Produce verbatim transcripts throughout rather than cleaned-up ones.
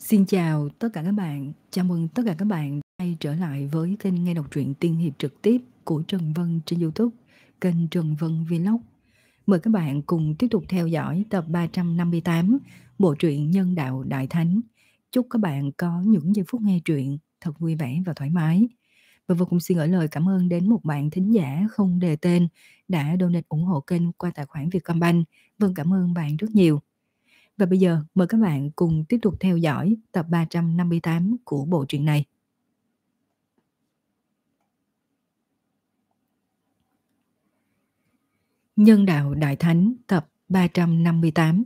Xin chào tất cả các bạn, chào mừng tất cả các bạn quay trở lại với kênh nghe đọc truyện tiên hiệp trực tiếp của Trần Vân trên YouTube, kênh Trần Vân Vlog. Mời các bạn cùng tiếp tục theo dõi tập ba trăm năm mươi tám bộ truyện Nhân Đạo Đại Thánh. Chúc các bạn có những giây phút nghe truyện thật vui vẻ và thoải mái. Và vô cùng xin gửi lời cảm ơn đến một bạn thính giả không đề tên đã donate ủng hộ kênh qua tài khoản Vietcombank. Vâng, cảm ơn bạn rất nhiều. Và bây giờ mời các bạn cùng tiếp tục theo dõi tập ba trăm năm mươi tám của bộ truyện này. Nhân Đạo Đại Thánh tập ba trăm năm mươi tám.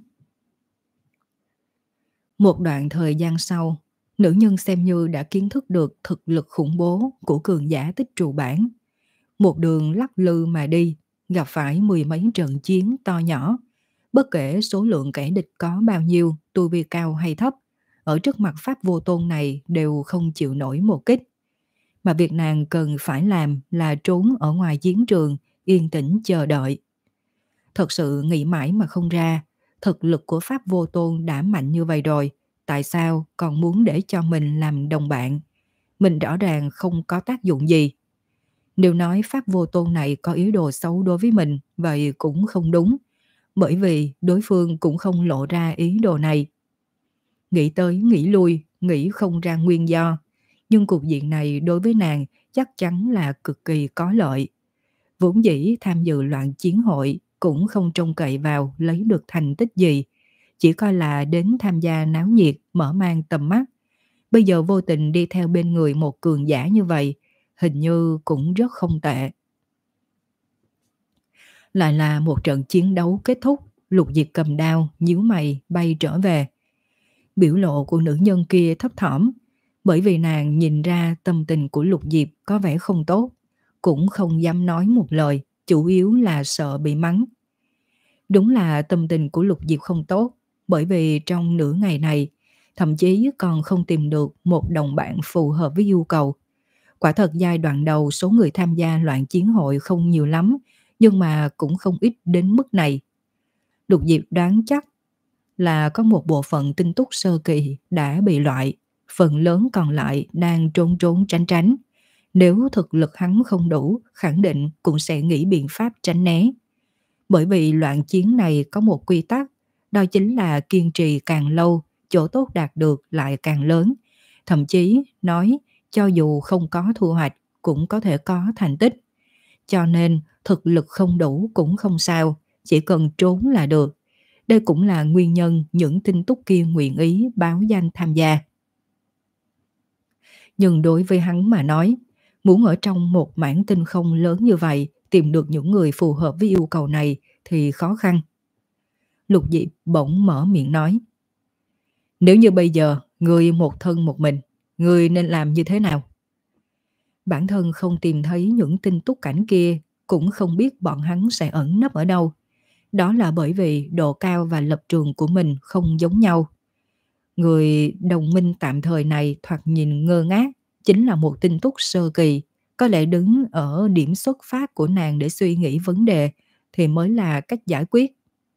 Một đoạn thời gian sau, nữ nhân xem như đã kiến thức được thực lực khủng bố của cường giả tích trụ bản. Một đường lắc lư mà đi, gặp phải mười mấy trận chiến to nhỏ. Bất kể số lượng kẻ địch có bao nhiêu, tu vi cao hay thấp, ở trước mặt pháp vô tôn này đều không chịu nổi một kích. Mà việc nàng cần phải làm là trốn ở ngoài chiến trường, yên tĩnh chờ đợi. Thật sự nghĩ mãi mà không ra, thực lực của pháp vô tôn đã mạnh như vậy rồi, tại sao còn muốn để cho mình làm đồng bạn? Mình rõ ràng không có tác dụng gì. Nếu nói pháp vô tôn này có ý đồ xấu đối với mình, vậy cũng không đúng, bởi vì đối phương cũng không lộ ra ý đồ này. Nghĩ tới nghĩ lui, nghĩ không ra nguyên do, nhưng cục diện này đối với nàng chắc chắn là cực kỳ có lợi. Vốn dĩ tham dự loạn chiến hội cũng không trông cậy vào lấy được thành tích gì, chỉ coi là đến tham gia náo nhiệt, mở mang tầm mắt. Bây giờ vô tình đi theo bên người một cường giả như vậy, hình như cũng rất không tệ. Lại là một trận chiến đấu kết thúc, Lục Diệp cầm đao, nhíu mày bay trở về. Biểu lộ của nữ nhân kia thấp thỏm, bởi vì nàng nhìn ra tâm tình của Lục Diệp có vẻ không tốt, cũng không dám nói một lời, chủ yếu là sợ bị mắng. Đúng là tâm tình của Lục Diệp không tốt, bởi vì trong nửa ngày này, thậm chí còn không tìm được một đồng bạn phù hợp với yêu cầu. Quả thật giai đoạn đầu số người tham gia loạn chiến hội không nhiều lắm, nhưng mà cũng không ít đến mức này. Lục Diệp đoán chắc là có một bộ phận tinh túc sơ kỳ đã bị loại, phần lớn còn lại đang trốn trốn tránh tránh. Nếu thực lực hắn không đủ, khẳng định cũng sẽ nghĩ biện pháp tránh né. Bởi vì loạn chiến này có một quy tắc, đó chính là kiên trì càng lâu, chỗ tốt đạt được lại càng lớn. Thậm chí nói cho dù không có thu hoạch cũng có thể có thành tích. Cho nên thực lực không đủ cũng không sao, chỉ cần trốn là được. Đây cũng là nguyên nhân những tinh túc kia nguyện ý báo danh tham gia. Nhưng đối với hắn mà nói, muốn ở trong một mảng tinh không lớn như vậy tìm được những người phù hợp với yêu cầu này thì khó khăn. Lục Diệp bỗng mở miệng nói: nếu như bây giờ người một thân một mình, người nên làm như thế nào? Bản thân không tìm thấy những tinh túc cảnh kia, cũng không biết bọn hắn sẽ ẩn nấp ở đâu. Đó là bởi vì độ cao và lập trường của mình không giống nhau. Người đồng minh tạm thời này thoạt nhìn ngơ ngác, chính là một tinh túc sơ kỳ, có lẽ đứng ở điểm xuất phát của nàng để suy nghĩ vấn đề thì mới là cách giải quyết.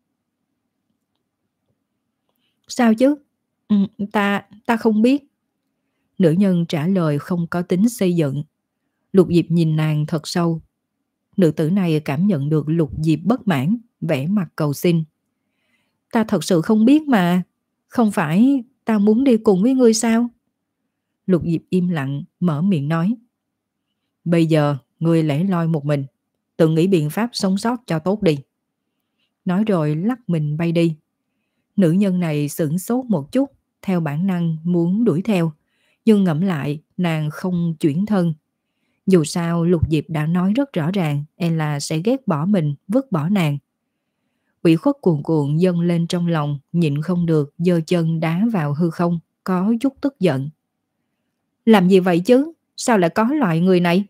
Sao chứ? Ừ, ta, ta không biết. Nữ nhân trả lời không có tính xây dựng. Lục Diệp nhìn nàng thật sâu. Nữ tử này cảm nhận được Lục Diệp bất mãn, vẻ mặt cầu xin. Ta thật sự không biết mà. Không phải ta muốn đi cùng với ngươi sao? Lục Diệp im lặng, mở miệng nói. Bây giờ ngươi lẻ loi một mình, tự nghĩ biện pháp sống sót cho tốt đi. Nói rồi lắc mình bay đi. Nữ nhân này sửng sốt một chút, theo bản năng muốn đuổi theo. Nhưng ngẫm lại, nàng không chuyển thân. Dù sao Lục Diệp đã nói rất rõ ràng e là sẽ ghét bỏ mình, vứt bỏ nàng. Ủy khuất cuồn cuộn dâng lên trong lòng, nhịn không được, giơ chân đá vào hư không, có chút tức giận. Làm gì vậy chứ? Sao lại có loại người này?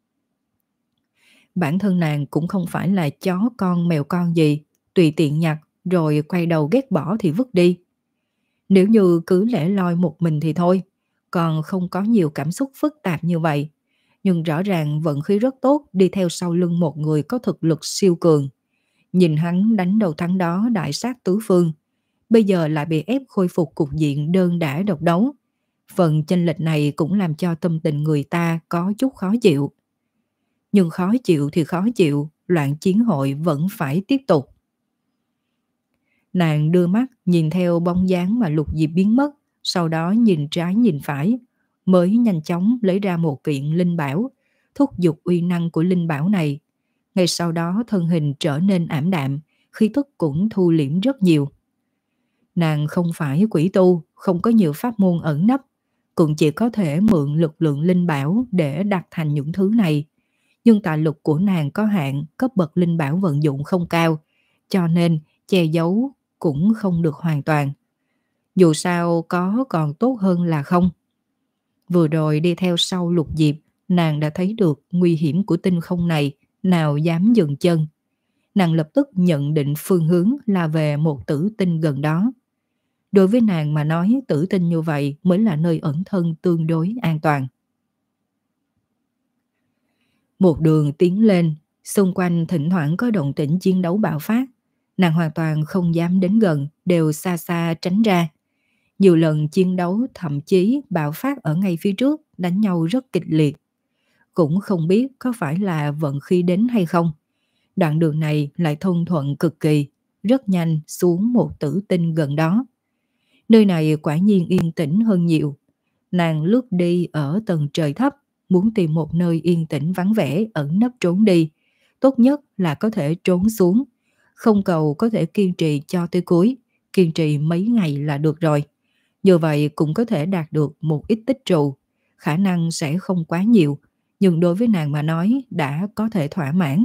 Bản thân nàng cũng không phải là chó con mèo con gì, tùy tiện nhặt rồi quay đầu ghét bỏ thì vứt đi. Nếu như cứ lẻ loi một mình thì thôi, còn không có nhiều cảm xúc phức tạp như vậy. Nhưng rõ ràng vận khí rất tốt đi theo sau lưng một người có thực lực siêu cường. Nhìn hắn đánh đầu thắng đó đại sát tứ phương. bây giờ lại bị ép khôi phục cục diện đơn đả độc đấu. Phần chênh lệch này cũng làm cho tâm tình người ta có chút khó chịu. Nhưng khó chịu thì khó chịu, loạn chiến hội vẫn phải tiếp tục. Nàng đưa mắt nhìn theo bóng dáng mà Lục Diệp biến mất, sau đó nhìn trái nhìn phải, mới nhanh chóng lấy ra một kiện linh bảo, thúc giục uy năng của linh bảo này. Ngay sau đó thân hình trở nên ảm đạm, khí tức cũng thu liễm rất nhiều. Nàng không phải quỷ tu, không có nhiều pháp môn ẩn nấp, cũng chỉ có thể mượn lực lượng linh bảo để đạt thành những thứ này. Nhưng tài lực của nàng có hạn, cấp bậc linh bảo vận dụng không cao, cho nên che giấu cũng không được hoàn toàn. Dù sao có còn tốt hơn là không. Vừa rồi đi theo sau Lục Diệp, nàng đã thấy được nguy hiểm của tinh không này, nào dám dừng chân. Nàng lập tức nhận định phương hướng là về một tử tinh gần đó. Đối với nàng mà nói, tử tinh như vậy mới là nơi ẩn thân tương đối an toàn. Một đường tiến lên, xung quanh thỉnh thoảng có động tĩnh chiến đấu bạo phát. Nàng hoàn toàn không dám đến gần, đều xa xa tránh ra. Nhiều lần chiến đấu thậm chí bạo phát ở ngay phía trước, đánh nhau rất kịch liệt. Cũng không biết có phải là vận khí đến hay không. Đoạn đường này lại thông thuận cực kỳ, rất nhanh xuống một tử tinh gần đó. Nơi này quả nhiên yên tĩnh hơn nhiều. Nàng lướt đi ở tầng trời thấp, muốn tìm một nơi yên tĩnh vắng vẻ ẩn nấp trốn đi. Tốt nhất là có thể trốn xuống. Không cầu có thể kiên trì cho tới cuối, kiên trì mấy ngày là được rồi. Như vậy cũng có thể đạt được một ít tích trụ. Khả năng sẽ không quá nhiều, nhưng đối với nàng mà nói đã có thể thỏa mãn.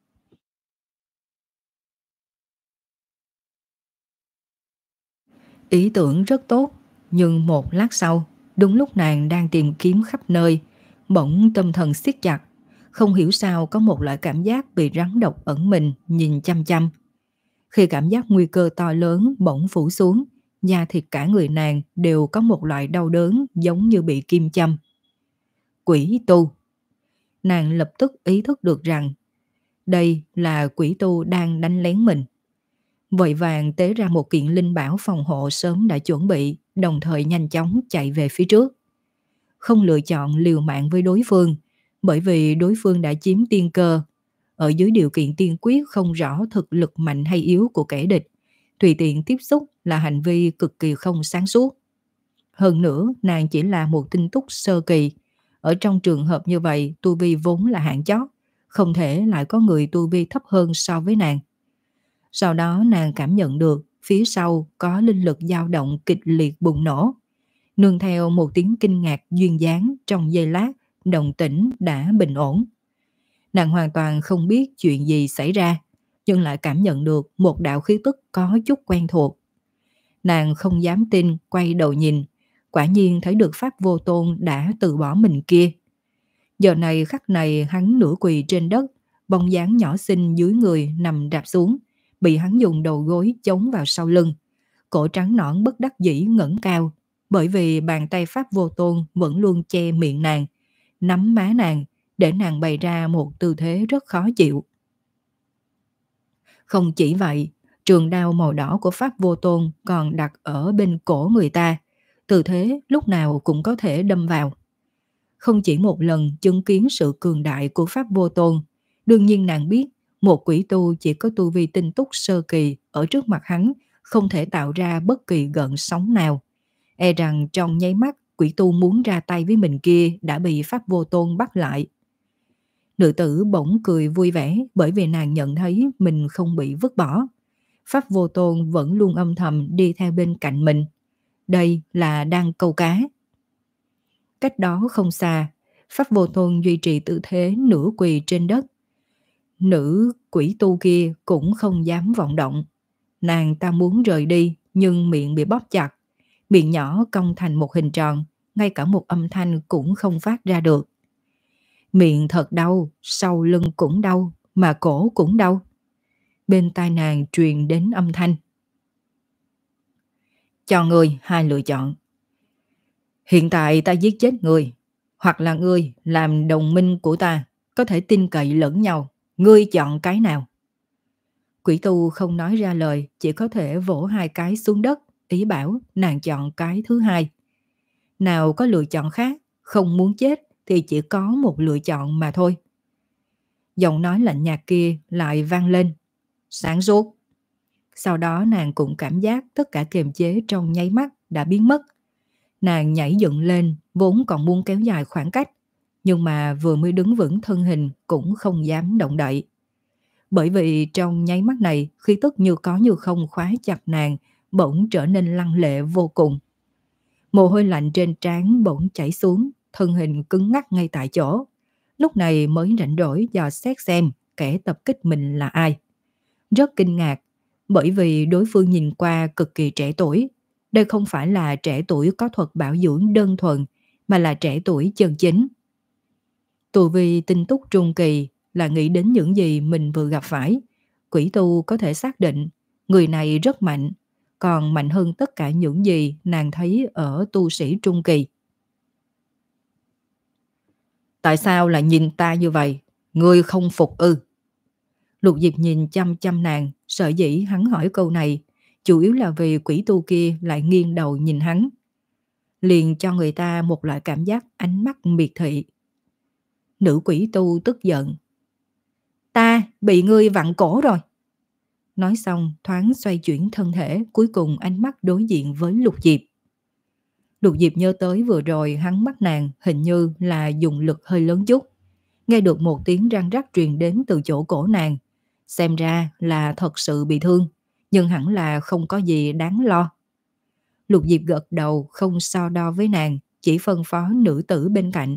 Ý tưởng rất tốt, nhưng một lát sau, đúng lúc nàng đang tìm kiếm khắp nơi, bỗng tâm thần siết chặt, không hiểu sao có một loại cảm giác bị rắn độc ẩn mình nhìn chăm chăm. Khi cảm giác nguy cơ to lớn bỗng phủ xuống, da thịt cả người nàng đều có một loại đau đớn giống như bị kim châm. Quỷ tu. Nàng lập tức ý thức được rằng đây là quỷ tu đang đánh lén mình. Vội vàng tế ra một kiện linh bảo phòng hộ sớm đã chuẩn bị, đồng thời nhanh chóng chạy về phía trước. Không lựa chọn liều mạng với đối phương, bởi vì đối phương đã chiếm tiên cơ. Ở dưới điều kiện tiên quyết không rõ thực lực mạnh hay yếu của kẻ địch, tùy tiện tiếp xúc là hành vi cực kỳ không sáng suốt. Hơn nữa, nàng chỉ là một tinh túc sơ kỳ. Ở trong trường hợp như vậy, tu vi vốn là hạng chót, không thể lại có người tu vi thấp hơn so với nàng. Sau đó nàng cảm nhận được phía sau có linh lực dao động kịch liệt bùng nổ. Nương theo một tiếng kinh ngạc duyên dáng, trong giây lát, động tĩnh đã bình ổn. Nàng hoàn toàn không biết chuyện gì xảy ra, nhưng lại cảm nhận được một đạo khí tức có chút quen thuộc. Nàng không dám tin, quay đầu nhìn, quả nhiên thấy được Pháp Vô Tôn đã từ bỏ mình kia. Giờ này khắc này hắn nửa quỳ trên đất, bóng dáng nhỏ xinh dưới người nằm đạp xuống, bị hắn dùng đầu gối chống vào sau lưng. Cổ trắng nõn bất đắc dĩ ngẩng cao, bởi vì bàn tay Pháp Vô Tôn vẫn luôn che miệng nàng, nắm má nàng, để nàng bày ra một tư thế rất khó chịu. Không chỉ vậy, trường đao màu đỏ của Pháp Vô Tôn còn đặt ở bên cổ người ta, tư thế lúc nào cũng có thể đâm vào. Không chỉ một lần chứng kiến sự cường đại của Pháp Vô Tôn, đương nhiên nàng biết một quỷ tu chỉ có tu vi tinh túc sơ kỳ ở trước mặt hắn không thể tạo ra bất kỳ gợn sóng nào. E rằng trong nháy mắt quỷ tu muốn ra tay với mình kia đã bị Pháp Vô Tôn bắt lại. Nữ tử bỗng cười vui vẻ bởi vì nàng nhận thấy mình không bị vứt bỏ. Pháp Vô Tôn vẫn luôn âm thầm đi theo bên cạnh mình. Đây là đang câu cá. Cách đó không xa, Pháp Vô Tôn duy trì tư thế nửa quỳ trên đất. Nữ quỷ tu kia cũng không dám vọng động. Nàng ta muốn rời đi nhưng miệng bị bóp chặt. Miệng nhỏ cong thành một hình tròn, ngay cả một âm thanh cũng không phát ra được. Miệng thật đau, sau lưng cũng đau, mà cổ cũng đau. Bên tai nàng truyền đến âm thanh. Cho ngươi hai lựa chọn. Hiện tại ta giết chết ngươi, hoặc là ngươi làm đồng minh của ta, có thể tin cậy lẫn nhau. Ngươi chọn cái nào? Quỷ tu không nói ra lời, chỉ có thể vỗ hai cái xuống đất, ý bảo nàng chọn cái thứ hai. Nào có lựa chọn khác, không muốn chết thì chỉ có một lựa chọn mà thôi. Giọng nói lạnh nhạt kia lại vang lên. Sáng suốt. Sau đó nàng cũng cảm giác tất cả kiềm chế trong nháy mắt đã biến mất. Nàng nhảy dựng lên, vốn còn muốn kéo dài khoảng cách, nhưng mà vừa mới đứng vững thân hình cũng không dám động đậy. Bởi vì trong nháy mắt này, khí tức như có như không khóa chặt nàng, bỗng trở nên lăng lệ vô cùng. Mồ hôi lạnh trên trán bỗng chảy xuống, thân hình cứng ngắc ngay tại chỗ. Lúc này mới rảnh rỗi dò xét xem kẻ tập kích mình là ai. Rất kinh ngạc, bởi vì đối phương nhìn qua cực kỳ trẻ tuổi. Đây không phải là trẻ tuổi có thuật bảo dưỡng đơn thuần, mà là trẻ tuổi chân chính. Tu vi tinh túc trung kỳ là nghĩ đến những gì mình vừa gặp phải. Quỷ tu có thể xác định người này rất mạnh, còn mạnh hơn tất cả những gì nàng thấy ở tu sĩ trung kỳ. Tại sao lại nhìn ta như vậy? Ngươi không phục ư? Lục Diệp nhìn chăm chăm nàng, sợ dĩ hắn hỏi câu này, chủ yếu là vì quỷ tu kia lại nghiêng đầu nhìn hắn. Liền cho người ta một loại cảm giác ánh mắt miệt thị. Nữ quỷ tu tức giận. Ta bị ngươi vặn cổ rồi. Nói xong thoáng xoay chuyển thân thể, cuối cùng ánh mắt đối diện với Lục Diệp. Lục Diệp nhớ tới vừa rồi hắn bắt nàng hình như là dùng lực hơi lớn chút. Nghe được một tiếng răng rắc truyền đến từ chỗ cổ nàng. Xem ra là thật sự bị thương, nhưng hẳn là không có gì đáng lo. Lục Diệp gật đầu không so đo với nàng, chỉ phân phó nữ tử bên cạnh.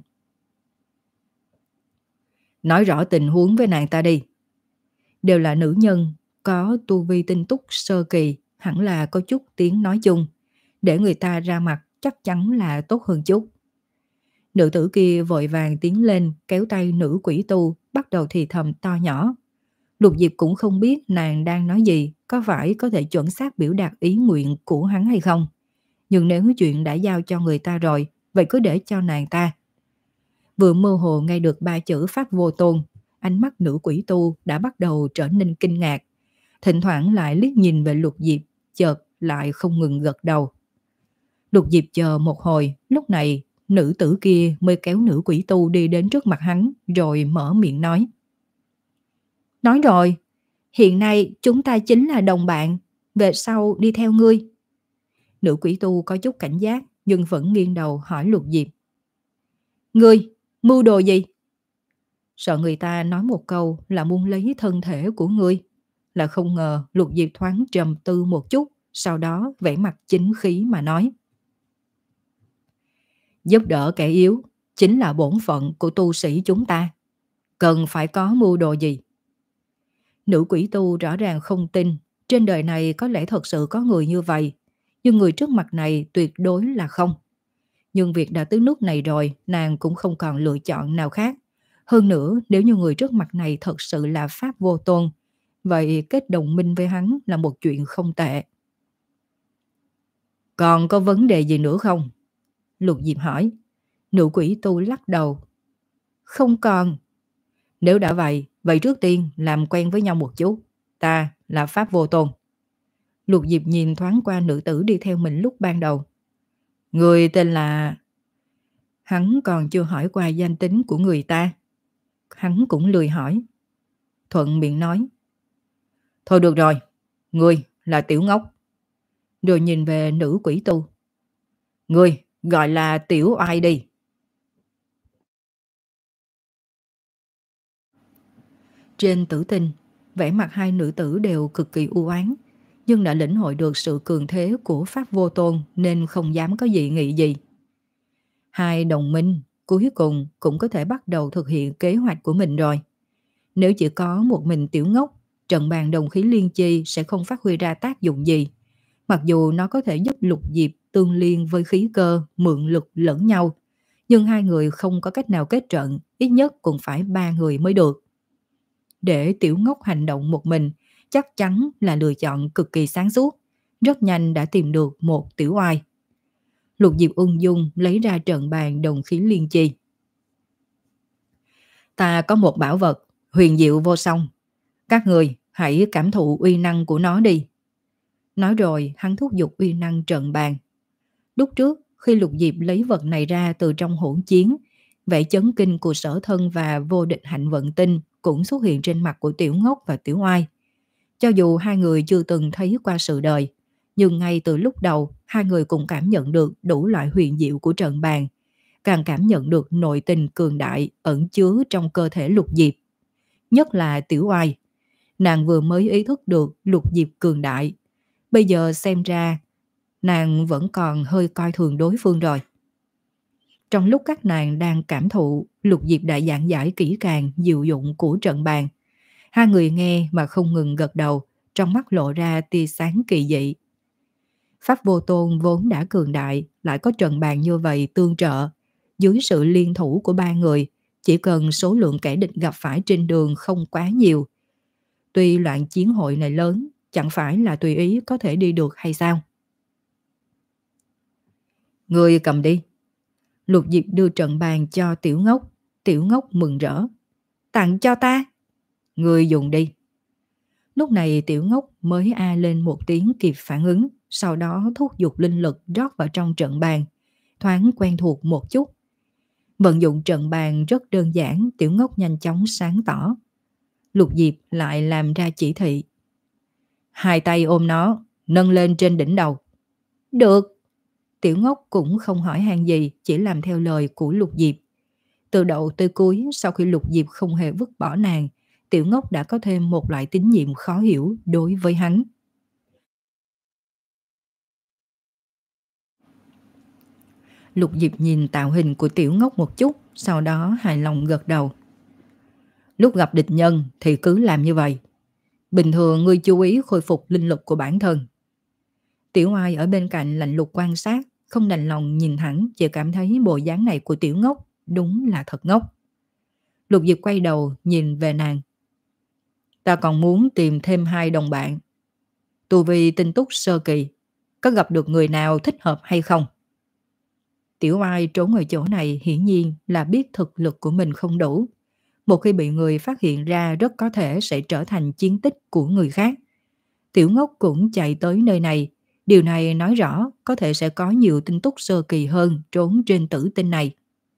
Nói rõ tình huống với nàng ta đi. Đều là nữ nhân, có tu vi tinh túc sơ kỳ, hẳn là có chút tiếng nói chung. Để người ta ra mặt chắc chắn là tốt hơn chút. Nữ tử kia vội vàng tiến lên, kéo tay nữ quỷ tu, bắt đầu thì thầm to nhỏ. Lục Diệp cũng không biết nàng đang nói gì, có phải có thể chuẩn xác biểu đạt ý nguyện của hắn hay không. Nhưng nếu chuyện đã giao cho người ta rồi, vậy cứ để cho nàng ta. Vừa mơ hồ nghe được ba chữ Pháp Vô Tôn, ánh mắt nữ quỷ tu đã bắt đầu trở nên kinh ngạc. Thỉnh thoảng lại liếc nhìn về Lục Diệp, chợt lại không ngừng gật đầu. Lục Diệp chờ một hồi, lúc này nữ tử kia mới kéo nữ quỷ tu đi đến trước mặt hắn, rồi mở miệng nói. Nói rồi, hiện nay chúng ta chính là đồng bạn, về sau đi theo ngươi. Nữ quỷ tu có chút cảnh giác, nhưng vẫn nghiêng đầu hỏi Lục Diệp. Ngươi, mưu đồ gì? Sợ người ta nói một câu là muốn lấy thân thể của ngươi. Là không ngờ Lục Diệp thoáng trầm tư một chút, sau đó vẻ mặt chính khí mà nói. Giúp đỡ kẻ yếu chính là bổn phận của tu sĩ chúng ta. Cần phải có mưu đồ gì? Nữ quỷ tu rõ ràng không tin, trên đời này có lẽ thật sự có người như vậy, nhưng người trước mặt này tuyệt đối là không. Nhưng việc đã tới nước này rồi, nàng cũng không còn lựa chọn nào khác. Hơn nữa, nếu như người trước mặt này thật sự là Pháp Vô Tôn, vậy kết đồng minh với hắn là một chuyện không tệ. Còn có vấn đề gì nữa không? Lục Diệp hỏi. Nữ quỷ tu lắc đầu. Không còn. Nếu đã vậy, vậy trước tiên làm quen với nhau một chút. Ta là Pháp Vô Tôn. Lục Diệp nhìn thoáng qua nữ tử đi theo mình lúc ban đầu. Người tên là... Hắn còn chưa hỏi qua danh tính của người ta. Hắn cũng lười hỏi. Thuận miệng nói. Thôi được rồi, người là Tiểu Ngốc. Rồi nhìn về nữ quỷ tu. Người gọi là Tiểu Oai đi. Trên tử tinh, vẻ mặt hai nữ tử đều cực kỳ u oán, nhưng đã lĩnh hội được sự cường thế của Pháp Vô Tôn nên không dám có dị nghị gì. Hai đồng minh cuối cùng cũng có thể bắt đầu thực hiện kế hoạch của mình rồi. Nếu chỉ có một mình Tiểu Ngốc, trận bàn đồng khí liên chi sẽ không phát huy ra tác dụng gì. Mặc dù nó có thể giúp Lục Diệp tương liên với khí cơ, mượn lực lẫn nhau, nhưng hai người không có cách nào kết trận, ít nhất cũng phải ba người mới được. Để Tiểu Ngốc hành động một mình chắc chắn là lựa chọn cực kỳ sáng suốt, rất nhanh đã tìm được một Tiểu Oai. Lục Diệp ung dung lấy ra trận bàn đồng khí liên chi. Ta có một bảo vật huyền diệu vô song, các người Hãy cảm thụ uy năng của nó đi. Nói rồi hắn thúc giục uy năng trận bàn. Lúc trước khi Lục Diệp lấy vật này ra từ trong hỗn chiến, vẻ chấn kinh của Sở Thân và vô địch hạnh vận tinh cũng xuất hiện trên mặt của Tiểu Ngốc và Tiểu Oai. Cho dù hai người chưa từng thấy qua sự đời, nhưng ngay từ lúc đầu hai người cũng cảm nhận được đủ loại huyền diệu của trận bàn, càng cảm nhận được nội tình cường đại ẩn chứa trong cơ thể Lục Diệp. Nhất là Tiểu Oai, nàng vừa mới ý thức được Lục Diệp cường đại, bây giờ xem ra nàng vẫn còn hơi coi thường đối phương rồi. Trong lúc các nàng đang cảm thụ, Lục Diệp đã giảng giải kỹ càng diệu dụng của trận bàn. Hai người nghe mà không ngừng gật đầu, trong mắt lộ ra tia sáng kỳ dị. Pháp Vô Tôn vốn đã cường đại, lại có trận bàn như vậy tương trợ. Dưới sự liên thủ của ba người, chỉ cần số lượng kẻ địch gặp phải trên đường không quá nhiều. Tuy loạn chiến hội này lớn, chẳng phải là tùy ý có thể đi được hay sao? Người cầm đi. Lục Diệp đưa trận bàn cho Tiểu Ngốc. Tiểu Ngốc mừng rỡ. Tặng cho ta. Người dùng đi. Lúc này Tiểu Ngốc mới a lên một tiếng kịp phản ứng, sau đó thúc giục linh lực rót vào trong trận bàn, thoáng quen thuộc một chút. Vận dụng trận bàn rất đơn giản, Tiểu Ngốc nhanh chóng sáng tỏ. Lục Diệp lại làm ra chỉ thị. Hai tay ôm nó, nâng lên trên đỉnh đầu. Được. Tiểu Ngốc cũng không hỏi han gì, chỉ làm theo lời của Lục Diệp. Từ đầu tới cuối, sau khi Lục Diệp không hề vứt bỏ nàng, Tiểu Ngốc đã có thêm một loại tín nhiệm khó hiểu đối với hắn. Lục Diệp nhìn tạo hình của Tiểu Ngốc một chút, sau đó hài lòng gật đầu. Lúc gặp địch nhân thì cứ làm như vậy. Bình thường ngươi chú ý khôi phục linh lực của bản thân. Tiểu Oai ở bên cạnh lạnh lùng quan sát, không đành lòng nhìn thẳng, chỉ cảm thấy bộ dáng này của Tiểu Ngốc đúng là thật ngốc. Lục Diệp quay đầu nhìn về nàng. Ta còn muốn tìm thêm hai đồng bạn. Tu vi tinh túc sơ kỳ, có gặp được người nào thích hợp hay không? Tiểu Oai trốn ở chỗ này hiển nhiên là biết thực lực của mình không đủ. Một khi bị người phát hiện ra rất có thể sẽ trở thành chiến tích của người khác. Tiểu Ngốc cũng chạy tới nơi này. Điều này nói rõ có thể sẽ có nhiều tinh túc sơ kỳ hơn trốn trên tử tinh này.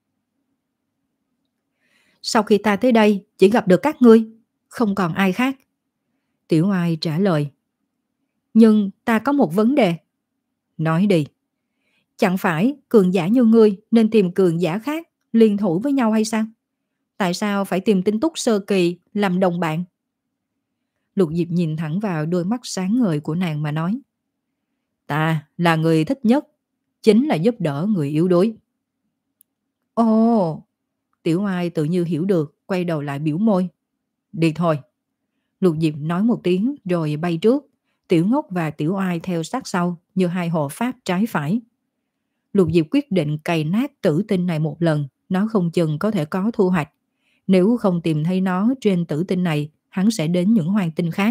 Sau khi ta tới đây chỉ gặp được các ngươi, không còn ai khác. Tiểu Oai trả lời. Nhưng ta có một vấn đề. Nói đi. Chẳng phải cường giả như ngươi nên tìm cường giả khác liên thủ với nhau hay sao? Tại sao phải tìm tinh túc sơ kỳ làm đồng bạn? Lục Diệp nhìn thẳng vào đôi mắt sáng ngời của nàng mà nói. Ta là người thích nhất, chính là giúp đỡ người yếu đuối. Ồ! Tiểu Oai tự như hiểu được, quay đầu lại biểu môi. Đi thôi. Lục Diệp nói một tiếng rồi bay trước. Tiểu Ngốc và Tiểu Oai theo sát sau như hai hộ pháp trái phải. Lục Diệp quyết định cày nát tử tinh này một lần, nó không chừng có thể có thu hoạch. Nếu không tìm thấy nó trên tử tinh này, hắn sẽ đến những hoang tinh khác.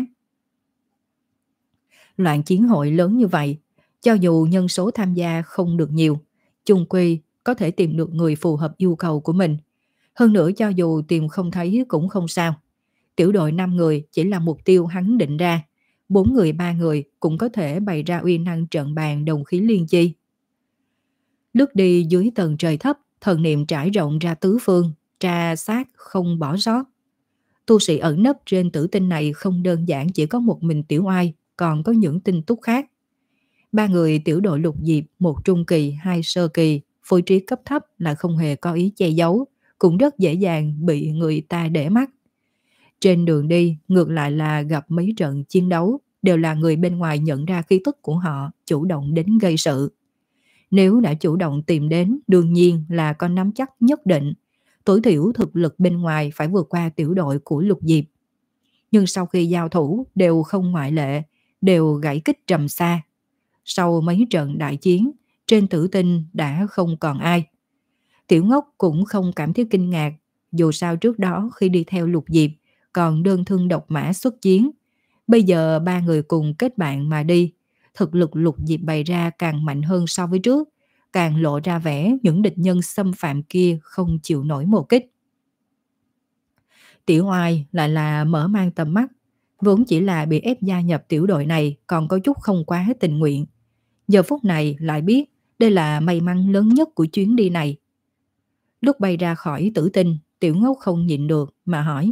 Loạn chiến hội lớn như vậy, cho dù nhân số tham gia không được nhiều, chung quy có thể tìm được người phù hợp yêu cầu của mình. Hơn nữa cho dù tìm không thấy cũng không sao. Tiểu đội năm người chỉ là mục tiêu hắn định ra. bốn người ba người cũng có thể bày ra uy năng trận bàn đồng khí liên chi. Lướt đi dưới tầng trời thấp, thần niệm trải rộng ra tứ phương, tra sát không bỏ sót. Tu sĩ ẩn nấp trên tử tinh này không đơn giản chỉ có một mình Tiểu Oai, còn có những tinh túc khác. Ba người tiểu đội Lục Diệp, một trung kỳ, hai sơ kỳ, phối trí cấp thấp là không hề có ý che giấu, cũng rất dễ dàng bị người ta để mắt. Trên đường đi, ngược lại là gặp mấy trận chiến đấu, đều là người bên ngoài nhận ra khí tức của họ, chủ động đến gây sự. Nếu đã chủ động tìm đến, đương nhiên là có nắm chắc nhất định, tối thiểu thực lực bên ngoài phải vượt qua tiểu đội của Lục Diệp. Nhưng sau khi giao thủ đều không ngoại lệ, đều gãy kích trầm xa. Sau mấy trận đại chiến, trên tử tinh đã không còn ai. Tiểu Ngốc cũng không cảm thấy kinh ngạc, dù sao trước đó khi đi theo Lục Diệp còn đơn thương độc mã xuất chiến. Bây giờ ba người cùng kết bạn mà đi, thực lực Lục Diệp bày ra càng mạnh hơn so với trước, càng lộ ra vẻ những địch nhân xâm phạm kia không chịu nổi một kích. Tiểu Oai lại là mở mang tầm mắt, vốn chỉ là bị ép gia nhập tiểu đội này còn có chút không quá tình nguyện. Giờ phút này lại biết đây là may mắn lớn nhất của chuyến đi này. Lúc bay ra khỏi tử tinh, Tiểu Ngốc không nhịn được mà hỏi.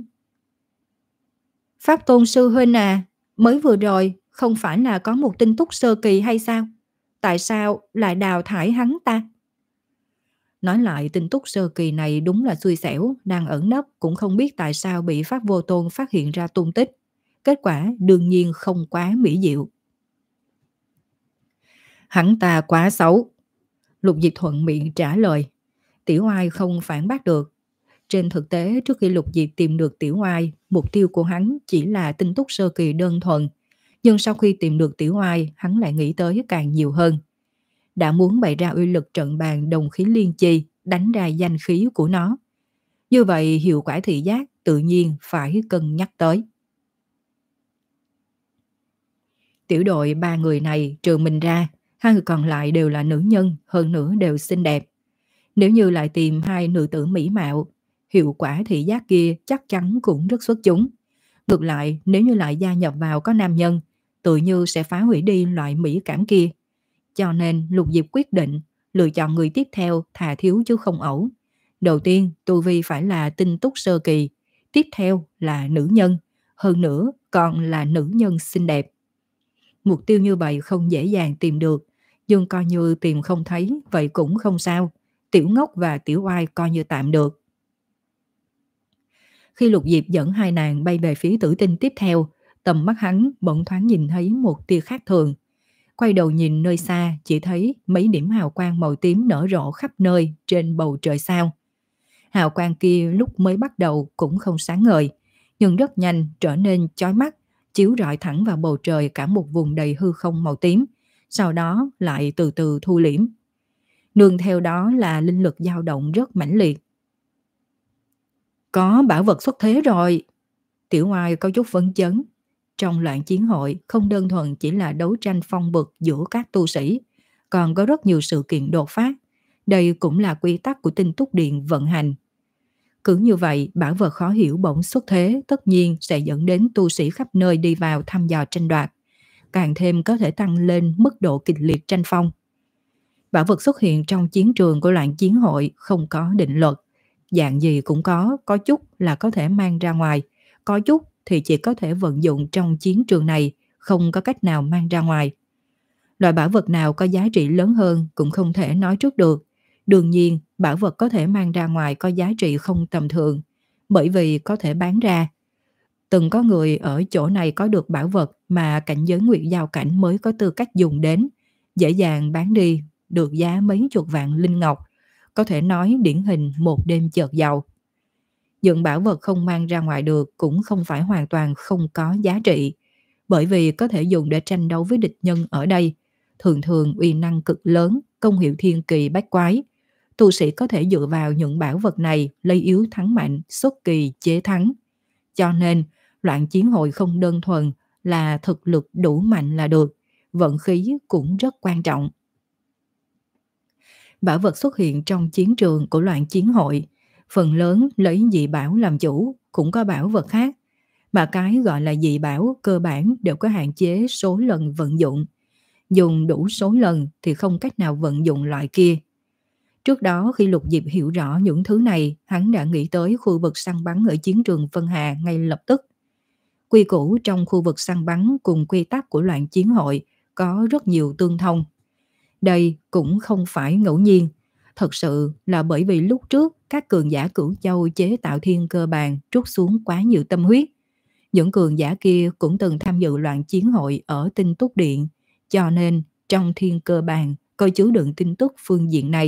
Pháp Tôn Sư Huynh à, mới vừa rồi không phải là có một tinh túc sơ kỳ hay sao? Tại sao lại đào thải hắn ta? Nói lại tinh túc sơ kỳ này đúng là xui xẻo, đang ẩn nấp cũng không biết tại sao bị Pháp Vô Tôn phát hiện ra tung tích. Kết quả đương nhiên không quá mỹ diệu. Hắn ta quá xấu. Lục Diệp thuận miệng trả lời. Tiểu Oai không phản bác được. Trên thực tế, trước khi Lục Diệp tìm được Tiểu Oai, mục tiêu của hắn chỉ là tinh túc sơ kỳ đơn thuần. Nhưng sau khi tìm được Tiểu Oai, hắn lại nghĩ tới càng nhiều hơn. Đã muốn bày ra uy lực trận bàn đồng khí liên chi, đánh ra danh khí của nó. Như vậy hiệu quả thị giác tự nhiên phải cân nhắc tới. Tiểu đội ba người này trừ mình ra, hai người còn lại đều là nữ nhân, hơn nữa đều xinh đẹp. Nếu như lại tìm hai nữ tử mỹ mạo, hiệu quả thị giác kia chắc chắn cũng rất xuất chúng. Ngược lại, nếu như lại gia nhập vào có nam nhân, tự như sẽ phá hủy đi loại mỹ cảm kia. Cho nên Lục Diệp quyết định lựa chọn người tiếp theo thà thiếu chứ không ẩu. Đầu tiên, tu vi phải là tinh túc sơ kỳ, tiếp theo là nữ nhân, hơn nữa còn là nữ nhân xinh đẹp. Mục tiêu như vậy không dễ dàng tìm được, nhưng coi như tìm không thấy vậy cũng không sao. Tiểu Ngốc và Tiểu Oai coi như tạm được. Khi Lục Diệp dẫn hai nàng bay về phía tử tinh tiếp theo, tầm mắt hắn bỗng thoáng nhìn thấy một tia khác thường. Quay đầu nhìn nơi xa, chỉ thấy mấy điểm hào quang màu tím nở rộ khắp nơi trên bầu trời sao. Hào quang kia lúc mới bắt đầu cũng không sáng ngời, nhưng rất nhanh trở nên chói mắt, chiếu rọi thẳng vào bầu trời cả một vùng đầy hư không màu tím, sau đó lại từ từ thu liễm. Nương theo đó là linh lực dao động rất mãnh liệt. Có bảo vật xuất thế rồi. Tiểu Oai có chút phấn chấn. Trong loạn chiến hội không đơn thuần chỉ là đấu tranh phong bực giữa các tu sĩ, còn có rất nhiều sự kiện đột phát. Đây cũng là quy tắc của tinh túc điện vận hành. Cứ như vậy, bảo vật khó hiểu bỗng xuất thế tất nhiên sẽ dẫn đến tu sĩ khắp nơi đi vào thăm dò tranh đoạt, càng thêm có thể tăng lên mức độ kịch liệt tranh phong. Bảo vật xuất hiện trong chiến trường của loạn chiến hội không có định luật, dạng gì cũng có, có chút là có thể mang ra ngoài, có chút thì chỉ có thể vận dụng trong chiến trường này, không có cách nào mang ra ngoài. Loại bảo vật nào có giá trị lớn hơn cũng không thể nói trước được. Đương nhiên, bảo vật có thể mang ra ngoài có giá trị không tầm thường, bởi vì có thể bán ra. Từng có người ở chỗ này có được bảo vật mà cảnh giới nguyệt giao cảnh mới có tư cách dùng đến, dễ dàng bán đi, được giá mấy chục vạn linh ngọc, có thể nói điển hình một đêm chợt giàu. Dựng bảo vật không mang ra ngoài được cũng không phải hoàn toàn không có giá trị, bởi vì có thể dùng để tranh đấu với địch nhân ở đây, thường thường uy năng cực lớn, công hiệu thiên kỳ bách quái. Tu sĩ có thể dựa vào những bảo vật này lấy yếu thắng mạnh, xuất kỳ chế thắng. Cho nên, loạn chiến hội không đơn thuần là thực lực đủ mạnh là được, vận khí cũng rất quan trọng. Bảo vật xuất hiện trong chiến trường của loạn chiến hội, phần lớn lấy dị bảo làm chủ, cũng có bảo vật khác. Mà cái gọi là dị bảo cơ bản đều có hạn chế số lần vận dụng. Dùng đủ số lần thì không cách nào vận dụng loại kia. Trước đó khi Lục Diệp hiểu rõ những thứ này, hắn đã nghĩ tới khu vực săn bắn ở chiến trường Vân Hà ngay lập tức. Quy củ trong khu vực săn bắn cùng quy tắc của loạn chiến hội có rất nhiều tương thông. Đây cũng không phải ngẫu nhiên, thật sự là bởi vì lúc trước các cường giả Cửu Châu chế tạo thiên cơ bàn trút xuống quá nhiều tâm huyết. Những cường giả kia cũng từng tham dự loạn chiến hội ở Tinh Túc Điện, cho nên trong thiên cơ bàn có chứa đựng tin tức phương diện này.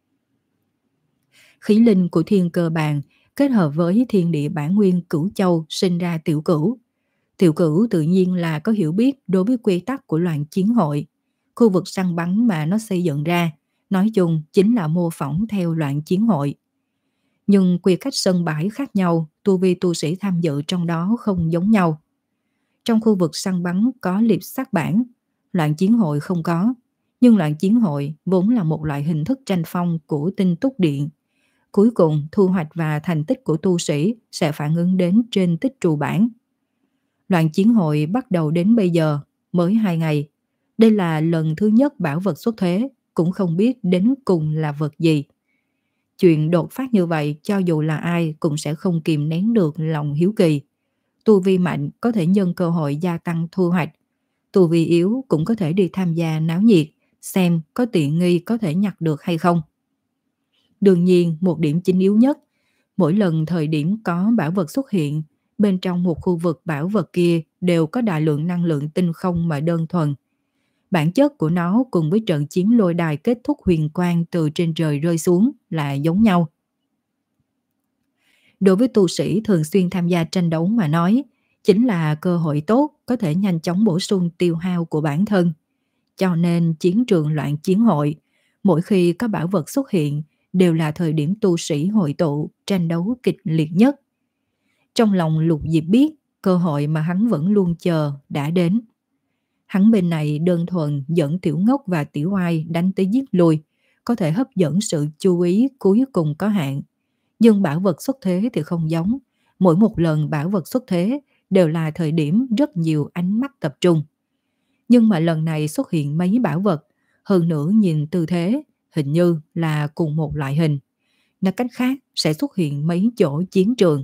Khí linh của thiên cơ bàn kết hợp với thiên địa bản nguyên Cửu Châu sinh ra tiểu cửu. Tiểu cửu tự nhiên là có hiểu biết đối với quy tắc của loạn chiến hội. Khu vực săn bắn mà nó xây dựng ra, nói chung chính là mô phỏng theo loạn chiến hội. Nhưng quy cách sân bãi khác nhau, tu vi tu sĩ tham dự trong đó không giống nhau. Trong khu vực săn bắn có liệp sát bản, loạn chiến hội không có. Nhưng loạn chiến hội vốn là một loại hình thức tranh phong của Tinh Túc Điện. Cuối cùng thu hoạch và thành tích của tu sĩ sẽ phản ứng đến trên tích trù bản. Loạn chiến hội bắt đầu đến bây giờ mới hai ngày. Đây là lần thứ nhất bảo vật xuất thế, cũng không biết đến cùng là vật gì. Chuyện đột phát như vậy cho dù là ai cũng sẽ không kìm nén được lòng hiếu kỳ. Tu vi mạnh có thể nhân cơ hội gia tăng thu hoạch. Tu vi yếu cũng có thể đi tham gia náo nhiệt, xem có tiện nghi có thể nhặt được hay không. Đương nhiên, một điểm chính yếu nhất, mỗi lần thời điểm có bảo vật xuất hiện, bên trong một khu vực bảo vật kia đều có đại lượng năng lượng tinh không mà đơn thuần. Bản chất của nó cùng với trận chiến lôi đài kết thúc huyền quang từ trên trời rơi xuống là giống nhau. Đối với tu sĩ thường xuyên tham gia tranh đấu mà nói, chính là cơ hội tốt có thể nhanh chóng bổ sung tiêu hao của bản thân. Cho nên chiến trường loạn chiến hội, mỗi khi có bảo vật xuất hiện, đều là thời điểm tu sĩ hội tụ, tranh đấu kịch liệt nhất. Trong lòng Lục Diệp biết, cơ hội mà hắn vẫn luôn chờ đã đến. Hắn bên này đơn thuần dẫn Tiểu Ngốc và Tiểu Oai đánh tới giết lui, có thể hấp dẫn sự chú ý cuối cùng có hạn. Nhưng bảo vật xuất thế thì không giống. Mỗi một lần bảo vật xuất thế đều là thời điểm rất nhiều ánh mắt tập trung. Nhưng mà lần này xuất hiện mấy bảo vật, hơn nữa nhìn tư thế, hình như là cùng một loại hình. Nói cách khác sẽ xuất hiện mấy chỗ chiến trường.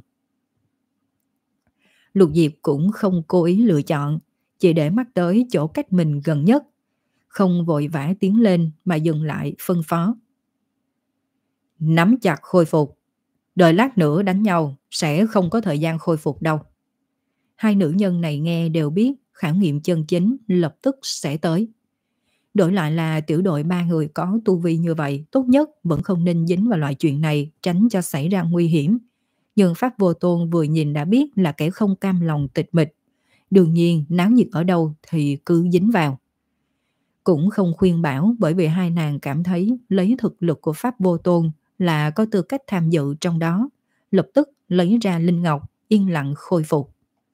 Lục Diệp cũng không cố ý lựa chọn, chỉ để mắt tới chỗ cách mình gần nhất. Không vội vã tiến lên mà dừng lại phân phó. Nắm chặt khôi phục. Đợi lát nữa đánh nhau sẽ không có thời gian khôi phục đâu. Hai nữ nhân này nghe đều biết khảo nghiệm chân chính lập tức sẽ tới. Đổi lại là tiểu đội ba người có tu vi như vậy, tốt nhất vẫn không nên dính vào loại chuyện này, tránh cho xảy ra nguy hiểm. Nhưng Pháp Vô Tôn vừa nhìn đã biết là kẻ không cam lòng tịch mịch. Đương nhiên náo nhiệt ở đâu thì cứ dính vào. Cũng không khuyên bảo, bởi vì hai nàng cảm thấy lấy thực lực của Pháp Vô Tôn là có tư cách tham dự trong đó. Lập tức lấy ra linh ngọc, yên lặng khôi phục.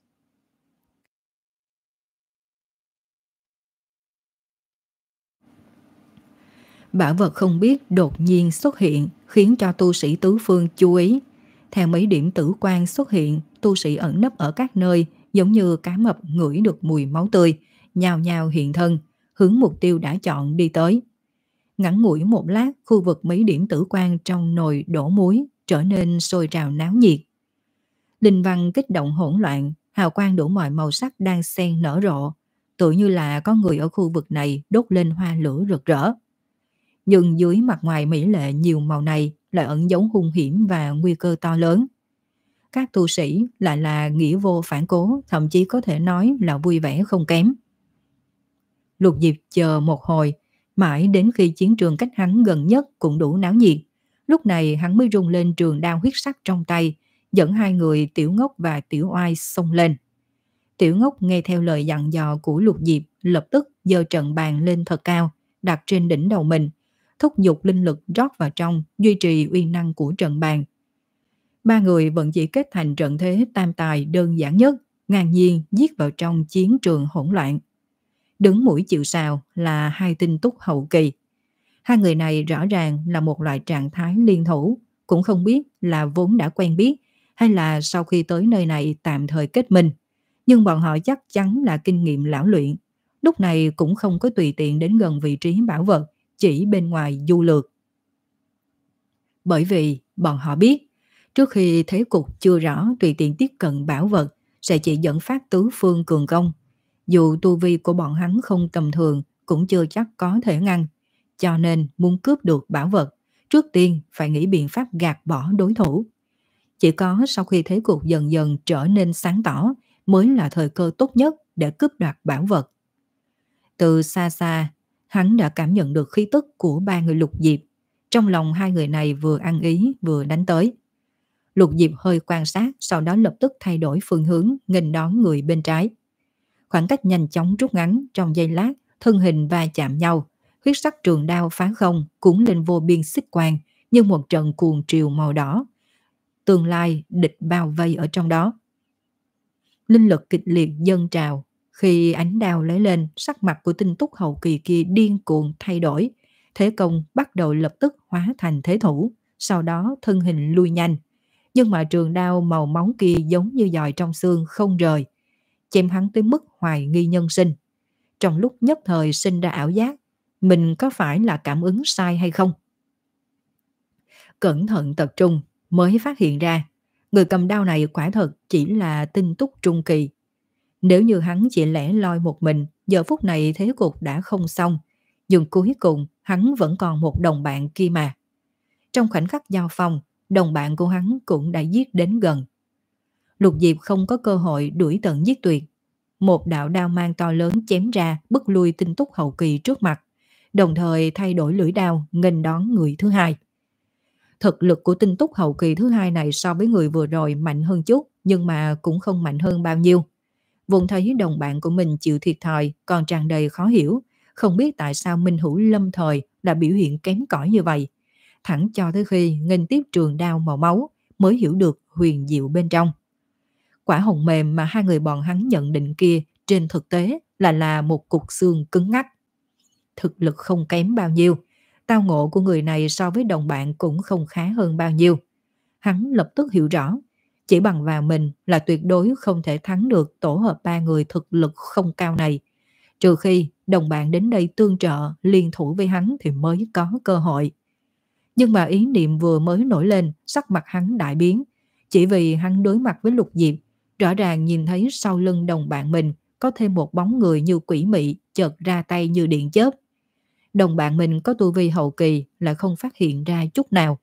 Bảo vật không biết đột nhiên xuất hiện khiến cho tu sĩ tứ phương chú ý. Theo mấy điểm tử quan xuất hiện, tu sĩ ẩn nấp ở các nơi giống như cá mập ngửi được mùi máu tươi, nhào nhào hiện thân, hướng mục tiêu đã chọn đi tới. Ngắn ngủi một lát, khu vực mấy điểm tử quan trong nồi đổ muối trở nên sôi trào náo nhiệt. Linh văn kích động hỗn loạn, hào quang đủ mọi màu sắc đang xen nở rộ, tự như là có người ở khu vực này đốt lên hoa lửa rực rỡ. Nhưng dưới mặt ngoài mỹ lệ nhiều màu này lại ẩn giấu hung hiểm và nguy cơ to lớn. Các tu sĩ lại là nghĩa vô phản cố, thậm chí có thể nói là vui vẻ không kém. Lục Diệp chờ một hồi, mãi đến khi chiến trường cách hắn gần nhất cũng đủ náo nhiệt. Lúc này hắn mới rung lên trường đao huyết sắc trong tay, dẫn hai người Tiểu Ngốc và Tiểu Oai xông lên. Tiểu Ngốc nghe theo lời dặn dò của Lục Diệp, lập tức giơ trận bàn lên thật cao, đặt trên đỉnh đầu mình, thúc giục linh lực rót vào trong, duy trì uy năng của trận bàn. Ba người vẫn chỉ kết thành trận thế tam tài đơn giản nhất, ngang nhiên giết vào trong chiến trường hỗn loạn. Đứng mũi chịu sào là hai tinh túc hậu kỳ. Hai người này rõ ràng là một loại trạng thái liên thủ, cũng không biết là vốn đã quen biết hay là sau khi tới nơi này tạm thời kết minh. Nhưng bọn họ chắc chắn là kinh nghiệm lão luyện, lúc này cũng không có tùy tiện đến gần vị trí bảo vật, chỉ bên ngoài du lược. Bởi vì bọn họ biết, trước khi thế cục chưa rõ tùy tiện tiếp cận bảo vật sẽ chỉ dẫn phát tứ phương cường công. Dù tu vi của bọn hắn không tầm thường cũng chưa chắc có thể ngăn. Cho nên muốn cướp được bảo vật, trước tiên phải nghĩ biện pháp gạt bỏ đối thủ. Chỉ có sau khi thế cục dần dần trở nên sáng tỏ mới là thời cơ tốt nhất để cướp đoạt bảo vật. Từ xa xa, hắn đã cảm nhận được khí tức của ba người Lục Diệp. Trong lòng hai người này vừa ăn ý vừa đánh tới. Lục Diệp hơi quan sát, sau đó lập tức thay đổi phương hướng, nghênh đón người bên trái. Khoảng cách nhanh chóng rút ngắn, trong giây lát, thân hình va chạm nhau, huyết sắc trường đao phá không, cuốn lên vô biên xích quang, như một trận cuồng triều màu đỏ. Tương lai địch bao vây ở trong đó. Linh lực kịch liệt dâng trào, khi ánh đao lấy lên, sắc mặt của tinh túc hậu kỳ kia điên cuồng thay đổi. Thế công bắt đầu lập tức hóa thành thế thủ, sau đó thân hình lui nhanh. Nhưng mà trường đao màu máu kia giống như dòi trong xương không rời. chém hắn tới mức hoài nghi nhân sinh. Trong lúc nhất thời sinh ra ảo giác, mình có phải là cảm ứng sai hay không? Cẩn thận tập trung mới phát hiện ra, người cầm đao này quả thật chỉ là tinh túc trung kỳ. Nếu như hắn chỉ lẻ loi một mình, giờ phút này thế cục đã không xong, nhưng cuối cùng hắn vẫn còn một đồng bạn kia mà. Trong khoảnh khắc giao phong, đồng bạn của hắn cũng đã giết đến gần. Lục Diệp không có cơ hội đuổi tận giết tuyệt. Một đạo đao mang to lớn chém ra, bức lui tinh túc hậu kỳ trước mặt, đồng thời thay đổi lưỡi đao nghênh đón người thứ hai. Thực lực của tinh túc hậu kỳ thứ hai này so với người vừa rồi mạnh hơn chút, nhưng mà cũng không mạnh hơn bao nhiêu. Vốn thấy đồng bạn của mình chịu thiệt thòi, còn tràn đầy khó hiểu, không biết tại sao Minh Hữu lâm thời là biểu hiện kém cỏi như vậy. Thẳng cho tới khi nghênh tiếp trường đao màu máu mới hiểu được huyền diệu bên trong. Quả hồng mềm mà hai người bọn hắn nhận định kia trên thực tế là là một cục xương cứng ngắc. Thực lực không kém bao nhiêu, tao ngộ của người này so với đồng bạn cũng không khá hơn bao nhiêu. Hắn lập tức hiểu rõ, chỉ bằng vào mình là tuyệt đối không thể thắng được tổ hợp ba người thực lực không cao này. Trừ khi đồng bạn đến đây tương trợ liên thủ với hắn thì mới có cơ hội. Nhưng mà ý niệm vừa mới nổi lên, sắc mặt hắn đại biến. Chỉ vì hắn đối mặt với Lục Diệp, rõ ràng nhìn thấy sau lưng đồng bạn mình có thêm một bóng người như quỷ mị chợt ra tay như điện chớp. Đồng bạn mình có tu vi hậu kỳ lại không phát hiện ra chút nào.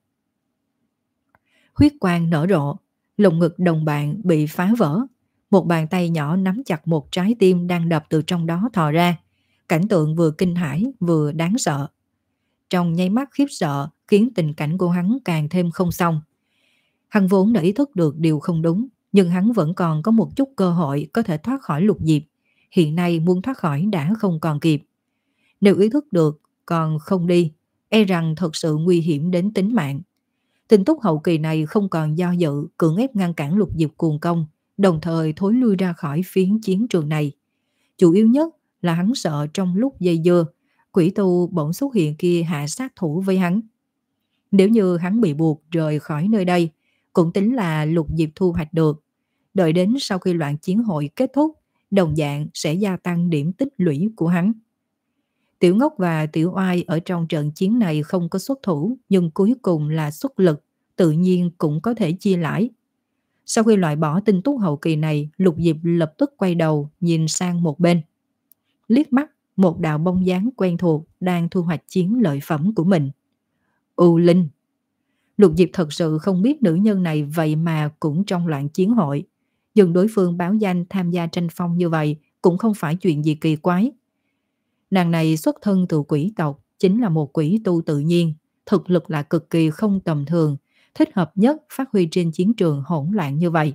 Huyết quang nở rộ, lồng ngực đồng bạn bị phá vỡ. Một bàn tay nhỏ nắm chặt một trái tim đang đập từ trong đó thò ra. Cảnh tượng vừa kinh hãi vừa đáng sợ. Trong nháy mắt khiếp sợ khiến tình cảnh của hắn càng thêm không xong. Hắn vốn đã ý thức được điều không đúng, nhưng hắn vẫn còn có một chút cơ hội có thể thoát khỏi Lục Diệp. Hiện nay muốn thoát khỏi đã không còn kịp. Nếu ý thức được còn không đi, e rằng thật sự nguy hiểm đến tính mạng. Tinh túc hậu kỳ này không còn do dự, cưỡng ép ngăn cản Lục Diệp cuồng công, đồng thời thối lui ra khỏi phiến chiến trường này. Chủ yếu nhất là hắn sợ trong lúc dây dưa, quỷ tu bỗng xuất hiện kia hạ sát thủ với hắn. Nếu như hắn bị buộc rời khỏi nơi đây, cũng tính là Lục Diệp thu hoạch được. Đợi đến sau khi loạn chiến hội kết thúc, đồng dạng sẽ gia tăng điểm tích lũy của hắn. Tiểu Ngốc và Tiểu Oai ở trong trận chiến này không có xuất thủ, nhưng cuối cùng là xuất lực, tự nhiên cũng có thể chia lãi. Sau khi loại bỏ tinh túc hậu kỳ này, Lục Diệp lập tức quay đầu nhìn sang một bên. Liếc mắt, một đạo bóng dáng quen thuộc đang thu hoạch chiến lợi phẩm của mình. U Linh. Lục Diệp thật sự không biết nữ nhân này vậy mà cũng trong loạn chiến hội. Nhưng đối phương báo danh tham gia tranh phong như vậy cũng không phải chuyện gì kỳ quái. Nàng này xuất thân từ quỷ tộc, chính là một quỷ tu tự nhiên, thực lực là cực kỳ không tầm thường, thích hợp nhất phát huy trên chiến trường hỗn loạn như vậy.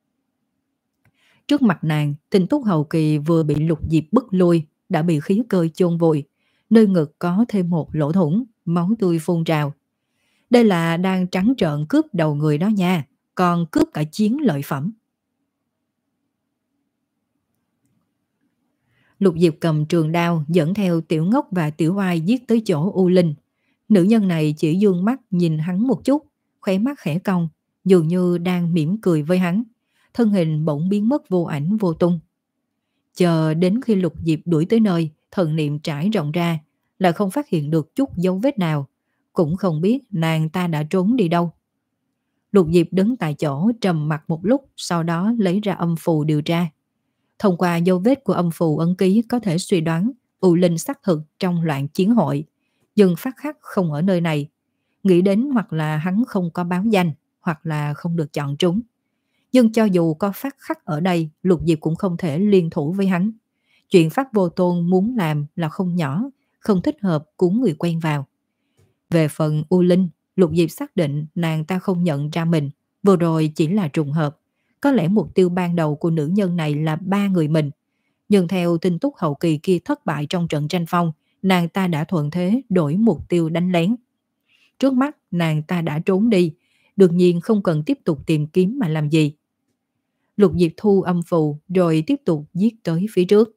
Trước mặt nàng, tinh túc hậu kỳ vừa bị Lục Diệp bức lui, đã bị khí cơ chôn vùi, nơi ngực có thêm một lỗ thủng, máu tươi phun trào. Đây là đang trắng trợn cướp đầu người đó nha, còn cướp cả chiến lợi phẩm. Lục Diệp cầm trường đao dẫn theo Tiểu Ngốc và Tiểu Oai giết tới chỗ U Linh. Nữ nhân này chỉ dương mắt nhìn hắn một chút, khóe mắt khẽ cong, dường như đang mỉm cười với hắn. Thân hình bỗng biến mất vô ảnh vô tung. Chờ đến khi Lục Diệp đuổi tới nơi, thần niệm trải rộng ra, lại không phát hiện được chút dấu vết nào, cũng không biết nàng ta đã trốn đi đâu. Lục Diệp đứng tại chỗ trầm mặt một lúc, sau đó lấy ra âm phù điều tra. Thông qua dấu vết của âm phù ấn ký có thể suy đoán U Linh xác thực trong loạn chiến hội, nhưng phát khắc không ở nơi này. Nghĩ đến hoặc là hắn không có báo danh, hoặc là không được chọn trúng. Nhưng cho dù có phát khắc ở đây, Lục Diệp cũng không thể liên thủ với hắn. Chuyện Pháp Vô Tôn muốn làm là không nhỏ, không thích hợp cuốn người quen vào. Về phần U Linh, Lục Diệp xác định nàng ta không nhận ra mình, vừa rồi chỉ là trùng hợp. Có lẽ mục tiêu ban đầu của nữ nhân này là ba người mình. Nhưng theo tin túc hậu kỳ kia thất bại trong trận tranh phong, nàng ta đã thuận thế đổi mục tiêu đánh lén. Trước mắt nàng ta đã trốn đi, đương nhiên không cần tiếp tục tìm kiếm mà làm gì. Lục Diệp thu âm phù rồi tiếp tục giết tới phía trước.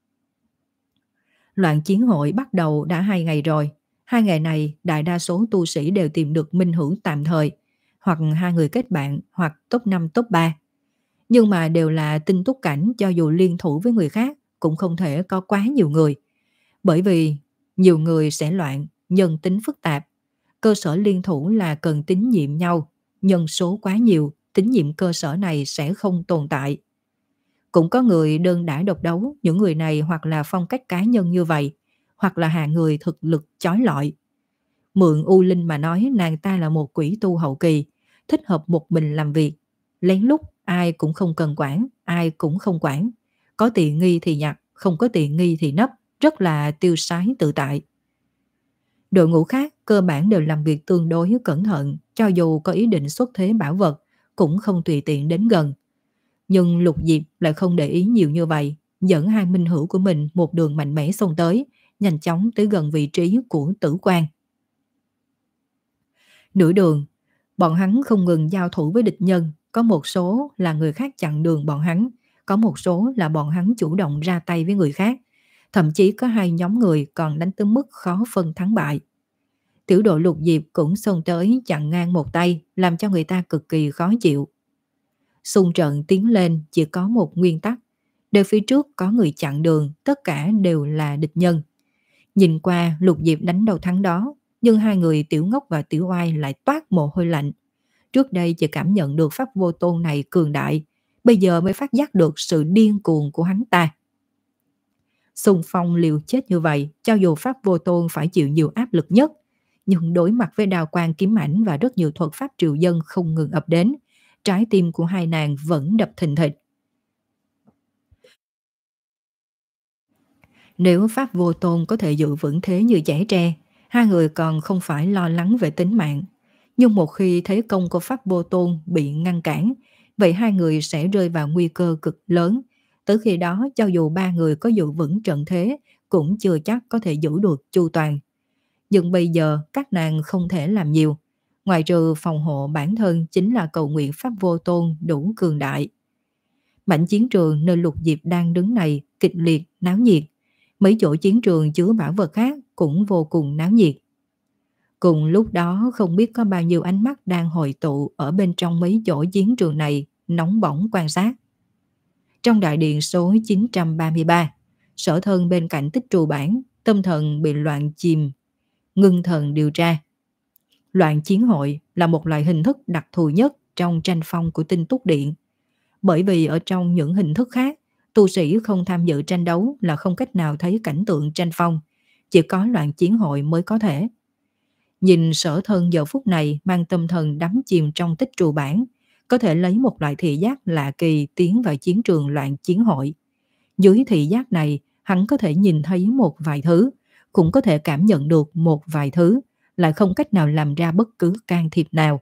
Loạn chiến hội bắt đầu đã hai ngày rồi. Hai ngày này đại đa số tu sĩ đều tìm được minh hữu tạm thời, hoặc hai người kết bạn, hoặc top năm top ba. Nhưng mà đều là tinh túc cảnh, cho dù liên thủ với người khác cũng không thể có quá nhiều người. Bởi vì nhiều người sẽ loạn, nhân tính phức tạp. Cơ sở liên thủ là cần tín nhiệm nhau, nhân số quá nhiều, tín nhiệm cơ sở này sẽ không tồn tại. Cũng có người đơn đả độc đấu, những người này hoặc là phong cách cá nhân như vậy, hoặc là hạng người thực lực chói lọi. Mượn U Linh mà nói, nàng ta là một quỷ tu hậu kỳ, thích hợp một mình làm việc, lén lút, ai cũng không cần quản, ai cũng không quản. Có tiện nghi thì nhặt, không có tiện nghi thì nấp, rất là tiêu sái tự tại. Đội ngũ khác cơ bản đều làm việc tương đối cẩn thận, cho dù có ý định xuất thế bảo vật, cũng không tùy tiện đến gần. Nhưng Lục Diệp lại không để ý nhiều như vậy, dẫn hai minh hữu của mình một đường mạnh mẽ xông tới, nhanh chóng tới gần vị trí của Tử Quang. Nửa đường, bọn hắn không ngừng giao thủ với địch nhân, có một số là người khác chặn đường bọn hắn, có một số là bọn hắn chủ động ra tay với người khác, thậm chí có hai nhóm người còn đánh tới mức khó phân thắng bại. Tiểu đội Lục Diệp cũng xông tới chặn ngang một tay, làm cho người ta cực kỳ khó chịu. Xung trận tiến lên chỉ có một nguyên tắc, đều phía trước có người chặn đường, tất cả đều là địch nhân. Nhìn qua Lục Diệp đánh đầu thắng đó, nhưng hai người Tiểu Ngốc và Tiểu Oai lại toát mồ hôi lạnh. Trước đây chỉ cảm nhận được pháp vô tôn này cường đại, bây giờ mới phát giác được sự điên cuồng của hắn ta. Xung phong liều chết như vậy, cho dù pháp vô tôn phải chịu nhiều áp lực nhất, nhưng đối mặt với đao quang kiếm ảnh và rất nhiều thuật pháp triều dân không ngừng ập đến, trái tim của hai nàng vẫn đập thình thịch. Nếu pháp vô tôn có thể giữ vững thế như chẻ tre, hai người còn không phải lo lắng về tính mạng. Nhưng một khi thế công của pháp vô tôn bị ngăn cản, vậy hai người sẽ rơi vào nguy cơ cực lớn. Tới khi đó, cho dù ba người có giữ vững trận thế, cũng chưa chắc có thể giữ được chu toàn. Nhưng bây giờ, các nàng không thể làm nhiều. Ngoài trừ phòng hộ bản thân chính là cầu nguyện pháp vô tôn đủ cường đại. Mảnh chiến trường nơi Lục Diệp đang đứng này kịch liệt, náo nhiệt. Mấy chỗ chiến trường chứa bảo vật khác cũng vô cùng náo nhiệt. Cùng lúc đó không biết có bao nhiêu ánh mắt đang hội tụ ở bên trong mấy chỗ chiến trường này nóng bỏng quan sát. Trong đại điện số chín trăm ba mươi ba, Sở Thân bên cạnh Tích Trù Bản, tâm thần bị loạn chìm, ngưng thần điều tra. Loạn chiến hội là một loại hình thức đặc thù nhất trong tranh phong của Tinh Túc Điện. Bởi vì ở trong những hình thức khác, tu sĩ không tham dự tranh đấu là không cách nào thấy cảnh tượng tranh phong, chỉ có loạn chiến hội mới có thể. Nhìn Sở Thân giờ phút này mang tâm thần đắm chìm trong Tích Trù Bản, có thể lấy một loại thị giác lạ kỳ tiến vào chiến trường loạn chiến hội. Dưới thị giác này, hắn có thể nhìn thấy một vài thứ, cũng có thể cảm nhận được một vài thứ, lại không cách nào làm ra bất cứ can thiệp nào.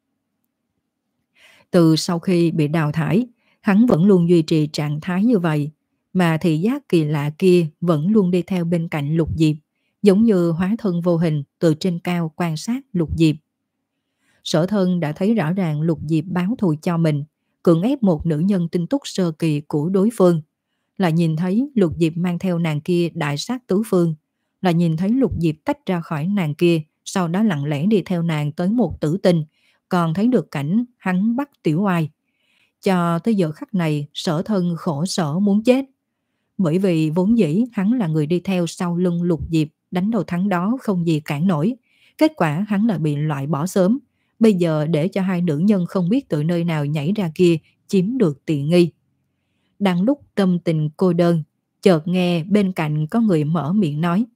Từ sau khi bị đào thải, hắn vẫn luôn duy trì trạng thái như vậy, mà thị giác kỳ lạ kia vẫn luôn đi theo bên cạnh Lục Diệp, giống như hóa thân vô hình từ trên cao quan sát Lục Diệp. Sở Thân đã thấy rõ ràng Lục Diệp báo thù cho mình, cưỡng ép một nữ nhân tinh túc sơ kỳ của đối phương. Là nhìn thấy Lục Diệp mang theo nàng kia đại sát tứ phương, là nhìn thấy Lục Diệp tách ra khỏi nàng kia, sau đó lặng lẽ đi theo nàng tới một tử tinh, còn thấy được cảnh hắn bắt Tiểu Oai. Cho tới giờ khắc này, Sở Thân khổ sở muốn chết. Bởi vì vốn dĩ hắn là người đi theo sau lưng Lục Diệp, đánh đầu thắng đó không gì cản nổi. Kết quả hắn là bị loại bỏ sớm. Bây giờ để cho hai nữ nhân không biết từ nơi nào nhảy ra kia chiếm được tiện nghi. Đang lúc tâm tình cô đơn, chợt nghe bên cạnh có người mở miệng nói: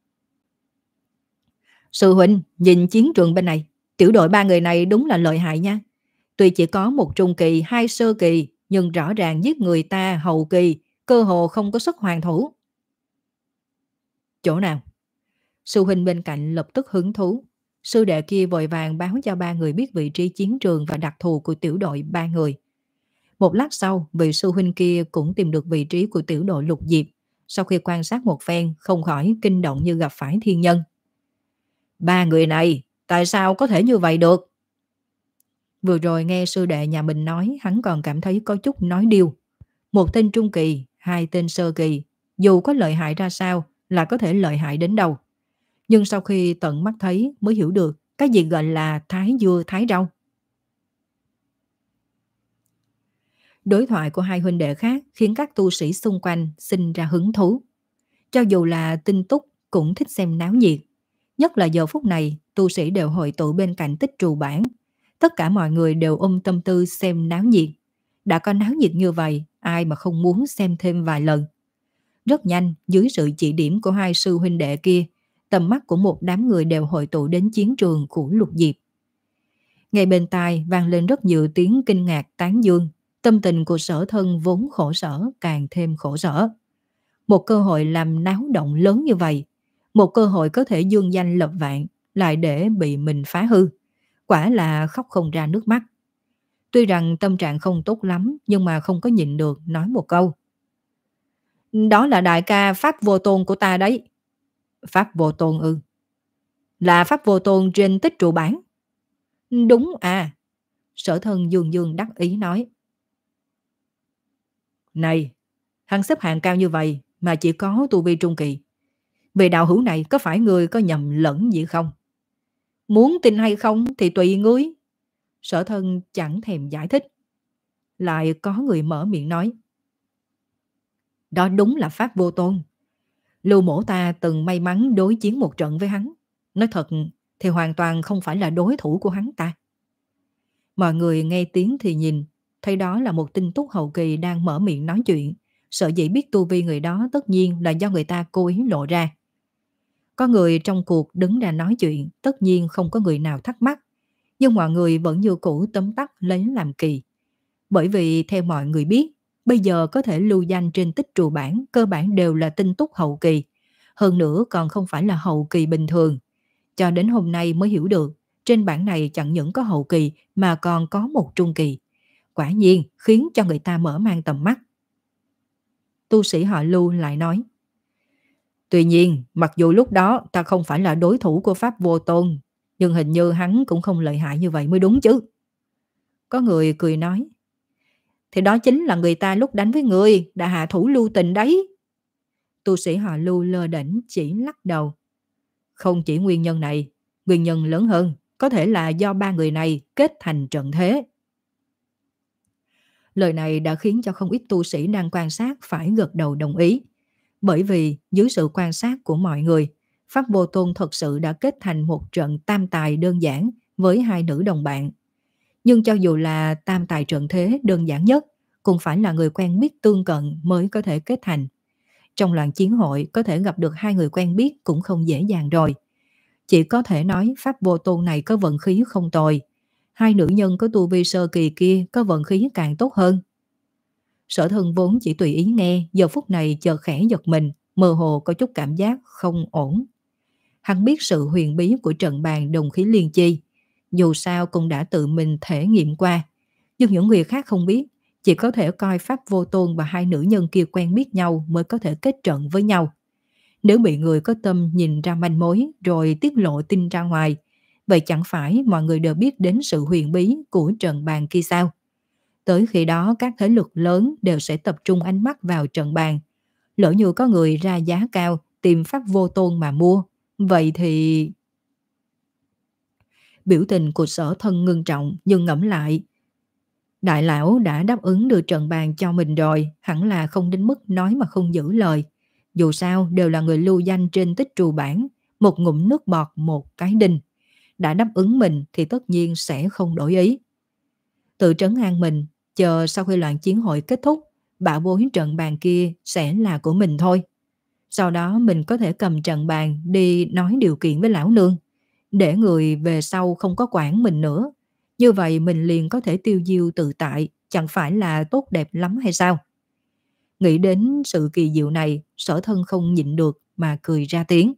Sư huynh, nhìn chiến trường bên này, tiểu đội ba người này đúng là lợi hại nha. Tuy chỉ có một trung kỳ, hai sơ kỳ, nhưng rõ ràng giết người ta hậu kỳ, cơ hồ không có sức hoàn thủ. Chỗ nào? Sư huynh bên cạnh lập tức hứng thú. Sư đệ kia vội vàng báo cho ba người biết vị trí chiến trường và đặc thù của tiểu đội ba người. Một lát sau, vị sư huynh kia cũng tìm được vị trí của tiểu đội Lục Diệp. Sau khi quan sát một phen, không khỏi kinh động như gặp phải thiên nhân. Ba người này, tại sao có thể như vậy được? Vừa rồi nghe sư đệ nhà mình nói, hắn còn cảm thấy có chút nói điêu. Một tên trung kỳ, hai tên sơ kỳ, dù có lợi hại ra sao là có thể lợi hại đến đâu. Nhưng sau khi tận mắt thấy mới hiểu được cái gì gọi là thái dưa thái rau. Đối thoại của hai huynh đệ khác khiến các tu sĩ xung quanh sinh ra hứng thú. Cho dù là tinh túc cũng thích xem náo nhiệt. Nhất là giờ phút này, tu sĩ đều hội tụ bên cạnh Tích Trù Bản. Tất cả mọi người đều ôm tâm tư xem náo nhiệt. Đã có náo nhiệt như vậy, ai mà không muốn xem thêm vài lần. Rất nhanh, dưới sự chỉ điểm của hai sư huynh đệ kia, tầm mắt của một đám người đều hội tụ đến chiến trường của Lục Diệp. Ngay bên tai vang lên rất nhiều tiếng kinh ngạc tán dương. Tâm tình của Sở Thân vốn khổ sở càng thêm khổ sở. Một cơ hội làm náo động lớn như vậy, một cơ hội có thể dương danh lập vạn, lại để bị mình phá hư. Quả là khóc không ra nước mắt. Tuy rằng tâm trạng không tốt lắm, nhưng mà không có nhịn được nói một câu. Đó là đại ca Pháp Vô Tôn của ta đấy. Pháp Vô Tôn ư? Là Pháp Vô Tôn trên Tích Trụ Bản. Đúng à. Sở Thân dương dương đắc ý nói. Này, hắn xếp hạng cao như vậy mà chỉ có tu vi trung kỳ. Về đạo hữu này có phải người có nhầm lẫn gì không? Muốn tin hay không thì tùy ngươi. Sở Thân chẳng thèm giải thích. Lại có người mở miệng nói. Đó đúng là Pháp Vô Tôn. Lưu mổ ta từng may mắn đối chiến một trận với hắn. Nói thật thì hoàn toàn không phải là đối thủ của hắn ta. Mọi người nghe tiếng thì nhìn, thấy đó là một tinh túc hậu kỳ đang mở miệng nói chuyện. Sợ dĩ biết tu vi người đó tất nhiên là do người ta cố ý lộ ra. Có người trong cuộc đứng ra nói chuyện, tất nhiên không có người nào thắc mắc. Nhưng mọi người vẫn như cũ tấm tắc lấy làm kỳ. Bởi vì theo mọi người biết, bây giờ có thể lưu danh trên Tích Trù Bản cơ bản đều là tinh túc hậu kỳ. Hơn nữa còn không phải là hậu kỳ bình thường. Cho đến hôm nay mới hiểu được, trên bản này chẳng những có hậu kỳ mà còn có một trung kỳ. Quả nhiên khiến cho người ta mở mang tầm mắt. Tu sĩ họ Lưu lại nói. Tuy nhiên, mặc dù lúc đó ta không phải là đối thủ của Pháp Vô Tôn, nhưng hình như hắn cũng không lợi hại như vậy mới đúng chứ. Có người cười nói. Thì đó chính là người ta lúc đánh với người đã hạ thủ lưu tình đấy. Tu sĩ họ Lưu lơ đễnh chỉ lắc đầu. Không chỉ nguyên nhân này, nguyên nhân lớn hơn có thể là do ba người này kết thành trận thế. Lời này đã khiến cho không ít tu sĩ đang quan sát phải gật đầu đồng ý. Bởi vì dưới sự quan sát của mọi người, Pháp Vô Tôn thật sự đã kết thành một trận tam tài đơn giản với hai nữ đồng bạn. Nhưng cho dù là tam tài trận thế đơn giản nhất, cũng phải là người quen biết tương cận mới có thể kết thành. Trong loạn chiến hội có thể gặp được hai người quen biết cũng không dễ dàng rồi. Chỉ có thể nói Pháp Vô Tôn này có vận khí không tồi. Hai nữ nhân có tu vi sơ kỳ kia có vận khí càng tốt hơn. Sở Thân vốn chỉ tùy ý nghe, giờ phút này chợt khẽ giật mình, mơ hồ có chút cảm giác không ổn. Hắn biết sự huyền bí của trận bàn đồng khí liên chi, dù sao cũng đã tự mình thể nghiệm qua. Nhưng những người khác không biết, chỉ có thể coi Pháp Vô Tôn và hai nữ nhân kia quen biết nhau mới có thể kết trận với nhau. Nếu bị người có tâm nhìn ra manh mối rồi tiết lộ tin ra ngoài, vậy chẳng phải mọi người đều biết đến sự huyền bí của trận bàn kia sao? Tới khi đó các thế lực lớn đều sẽ tập trung ánh mắt vào trận bàn. Lỡ như có người ra giá cao tìm Pháp Vô Tôn mà mua, vậy thì... Biểu tình của Sở Thân ngưng trọng nhưng ngẫm lại. Đại lão đã đáp ứng đưa trận bàn cho mình rồi, hẳn là không đến mức nói mà không giữ lời. Dù sao đều là người lưu danh trên Tích Trù Bản, một ngụm nước bọt một cái đinh. Đã đáp ứng mình thì tất nhiên sẽ không đổi ý. Tự trấn an mình, chờ sau khi loạn chiến hội kết thúc, bảo bối trận bàn kia sẽ là của mình thôi. Sau đó mình có thể cầm trận bàn đi nói điều kiện với lão nương, để người về sau không có quản mình nữa. Như vậy mình liền có thể tiêu diêu tự tại, chẳng phải là tốt đẹp lắm hay sao? Nghĩ đến sự kỳ diệu này, Sở Thân không nhịn được mà cười ra tiếng.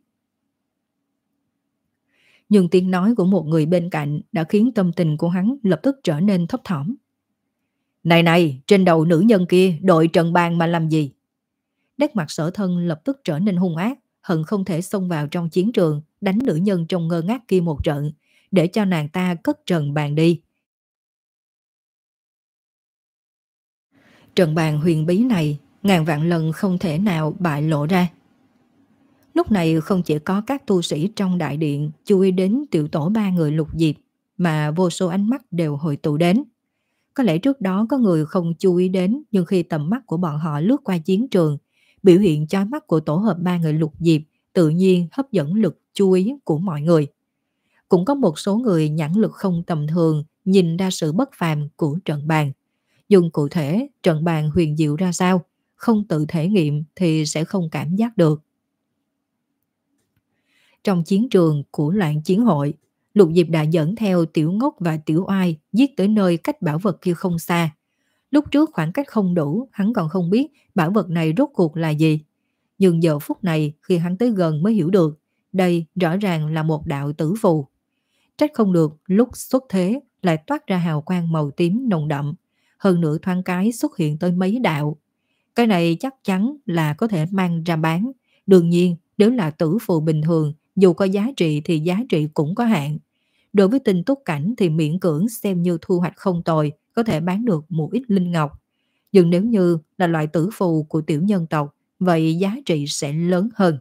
Nhưng tiếng nói của một người bên cạnh đã khiến tâm tình của hắn lập tức trở nên thấp thỏm. Này này, trên đầu nữ nhân kia đội trận bàn mà làm gì? Nét mặt Sở Thân lập tức trở nên hung ác, hận không thể xông vào trong chiến trường, đánh nữ nhân trong ngơ ngác kia một trận, để cho nàng ta cất trận bàn đi. Trận bàn huyền bí này, ngàn vạn lần không thể nào bại lộ ra. Lúc này không chỉ có các tu sĩ trong đại điện chú ý đến tiểu tổ ba người Lục Diệp, mà vô số ánh mắt đều hội tụ đến. Có lẽ trước đó có người không chú ý đến, nhưng khi tầm mắt của bọn họ lướt qua chiến trường, biểu hiện chói mắt của tổ hợp ba người Lục Diệp tự nhiên hấp dẫn lực chú ý của mọi người. Cũng có một số người nhãn lực không tầm thường nhìn ra sự bất phàm của trận bàn. Nhưng cụ thể trận bàn huyền diệu ra sao, không tự thể nghiệm thì sẽ không cảm giác được. Trong chiến trường của loạn chiến hội, Lục Diệp đã dẫn theo Tiểu Ngốc và Tiểu Oai giết tới nơi cách bảo vật kia không xa. Lúc trước khoảng cách không đủ, hắn còn không biết bảo vật này rốt cuộc là gì. Nhưng giờ phút này khi hắn tới gần mới hiểu được, đây rõ ràng là một đạo tử phù. Trách không được lúc xuất thế lại toát ra hào quang màu tím nồng đậm, hơn nữa thoáng cái xuất hiện tới mấy đạo. Cái này chắc chắn là có thể mang ra bán. Đương nhiên, nếu là tử phù bình thường, dù có giá trị thì giá trị cũng có hạn. Đối với tinh túc cảnh thì miễn cưỡng xem như thu hoạch không tồi, có thể bán được một ít linh ngọc. Nhưng nếu như là loại tử phù của tiểu nhân tộc, vậy giá trị sẽ lớn hơn.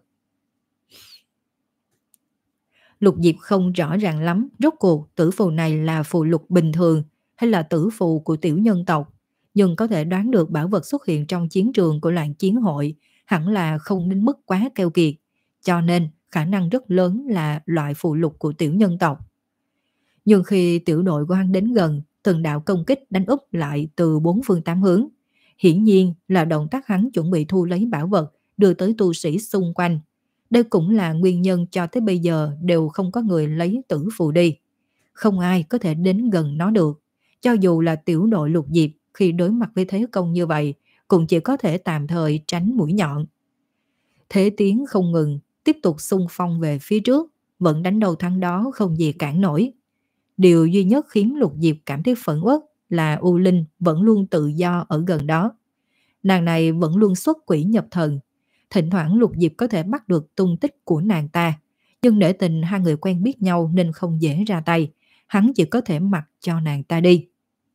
Lục Diệp không rõ ràng lắm rốt cuộc tử phù này là phù lục bình thường hay là tử phù của tiểu nhân tộc, nhưng có thể đoán được bảo vật xuất hiện trong chiến trường của loạn chiến hội hẳn là không đến mức quá keo kiệt, cho nên khả năng rất lớn là loại phù lục của tiểu nhân tộc. Nhưng khi tiểu đội của hắn đến gần, từng đạo công kích đánh úp lại từ bốn phương tám hướng. Hiển nhiên là động tác hắn chuẩn bị thu lấy bảo vật đưa tới tu sĩ xung quanh. Đây cũng là nguyên nhân cho tới bây giờ đều không có người lấy tử phù đi. Không ai có thể đến gần nó được. Cho dù là tiểu đội Lục Diệp khi đối mặt với thế công như vậy cũng chỉ có thể tạm thời tránh mũi nhọn. Thế tiến không ngừng, tiếp tục xung phong về phía trước, vẫn đánh đầu thắng đó không gì cản nổi. Điều duy nhất khiến Lục Diệp cảm thấy phẫn uất là U Linh vẫn luôn tự do ở gần đó. Nàng này vẫn luôn xuất quỷ nhập thần. Thỉnh thoảng Lục Diệp có thể bắt được tung tích của nàng ta. Nhưng nể tình hai người quen biết nhau nên không dễ ra tay. Hắn chỉ có thể mặc cho nàng ta đi.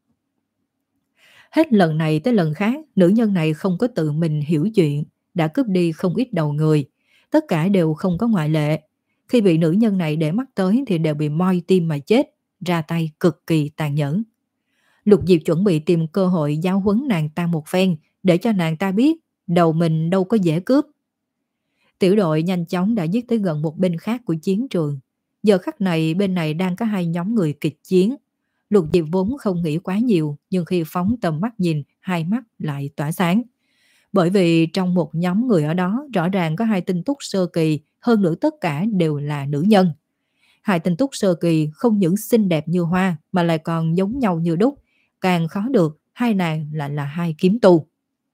Hết lần này tới lần khác, nữ nhân này không có tự mình hiểu chuyện, đã cướp đi không ít đầu người. Tất cả đều không có ngoại lệ. Khi bị nữ nhân này để mắt tới thì đều bị moi tim mà chết, ra tay cực kỳ tàn nhẫn. Lục Diệp chuẩn bị tìm cơ hội giáo huấn nàng ta một phen để cho nàng ta biết đầu mình đâu có dễ cướp. Tiểu đội nhanh chóng đã giết tới gần một bên khác của chiến trường. Giờ khắc này bên này đang có hai nhóm người kịch chiến. Lục Diệp vốn không nghĩ quá nhiều, nhưng khi phóng tầm mắt nhìn, hai mắt lại tỏa sáng. Bởi vì trong một nhóm người ở đó rõ ràng có hai tinh túc sơ kỳ, hơn nữa tất cả đều là nữ nhân. Hai tinh túc sơ kỳ không những xinh đẹp như hoa mà lại còn giống nhau như đúc. Càng khó được, hai nàng lại là hai kiếm tu.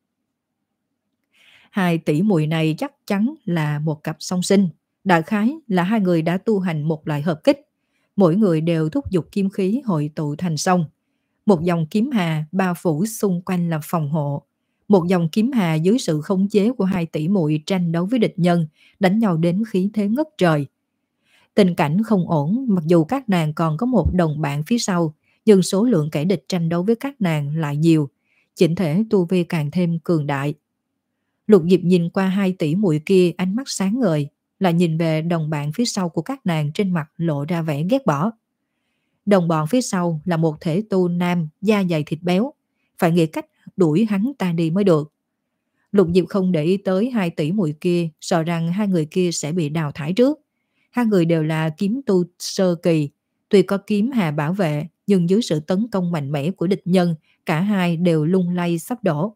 Hai tỷ muội này chắc chắn là một cặp song sinh. Đại khái là hai người đã tu hành một loại hợp kích. Mỗi người đều thúc giục kim khí hội tụ thành sông. Một dòng kiếm hà bao phủ xung quanh làm phòng hộ. Một dòng kiếm hà dưới sự khống chế của hai tỷ muội tranh đấu với địch nhân, đánh nhau đến khí thế ngất trời. Tình cảnh không ổn, mặc dù các nàng còn có một đồng bạn phía sau, nhưng số lượng kẻ địch tranh đấu với các nàng lại nhiều, chỉnh thể tu vi càng thêm cường đại. Lục Diệp nhìn qua hai tỷ muội kia ánh mắt sáng ngời, lại nhìn về đồng bạn phía sau của các nàng trên mặt lộ ra vẻ ghét bỏ. Đồng bọn phía sau là một thể tu nam da dày thịt béo, phải nghĩ cách đuổi hắn ta đi mới được. Lục Diệp không để ý tới hai tỷ muội kia, sợ rằng hai người kia sẽ bị đào thải trước. Hai người đều là kiếm tu sơ kỳ, tuy có kiếm hà bảo vệ, nhưng dưới sự tấn công mạnh mẽ của địch nhân, cả hai đều lung lay sắp đổ.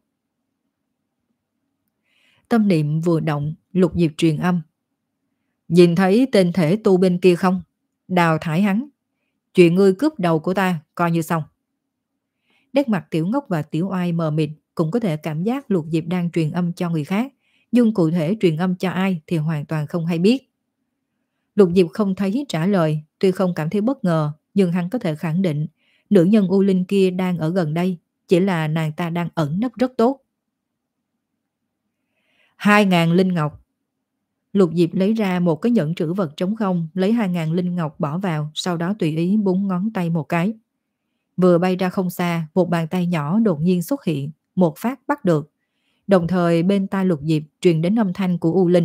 Tâm niệm vừa động, Lục Diệp truyền âm. Nhìn thấy tên thể tu bên kia không? Đào thải hắn. Chuyện ngươi cướp đầu của ta, coi như xong. Nét mặt Tiểu Ngốc và Tiểu Oai mờ mịt, cũng có thể cảm giác Lục Diệp đang truyền âm cho người khác, nhưng cụ thể truyền âm cho ai thì hoàn toàn không hay biết. Lục Diệp không thấy trả lời, tuy không cảm thấy bất ngờ, nhưng hắn có thể khẳng định nữ nhân U Linh kia đang ở gần đây, chỉ là nàng ta đang ẩn nấp rất tốt. Hai ngàn linh ngọc. Lục Diệp lấy ra một cái nhẫn trữ vật trống không, lấy hai ngàn linh ngọc bỏ vào, sau đó tùy ý búng ngón tay một cái. Vừa bay ra không xa, một bàn tay nhỏ đột nhiên xuất hiện, một phát bắt được. Đồng thời bên tai Lục Diệp truyền đến âm thanh của U Linh.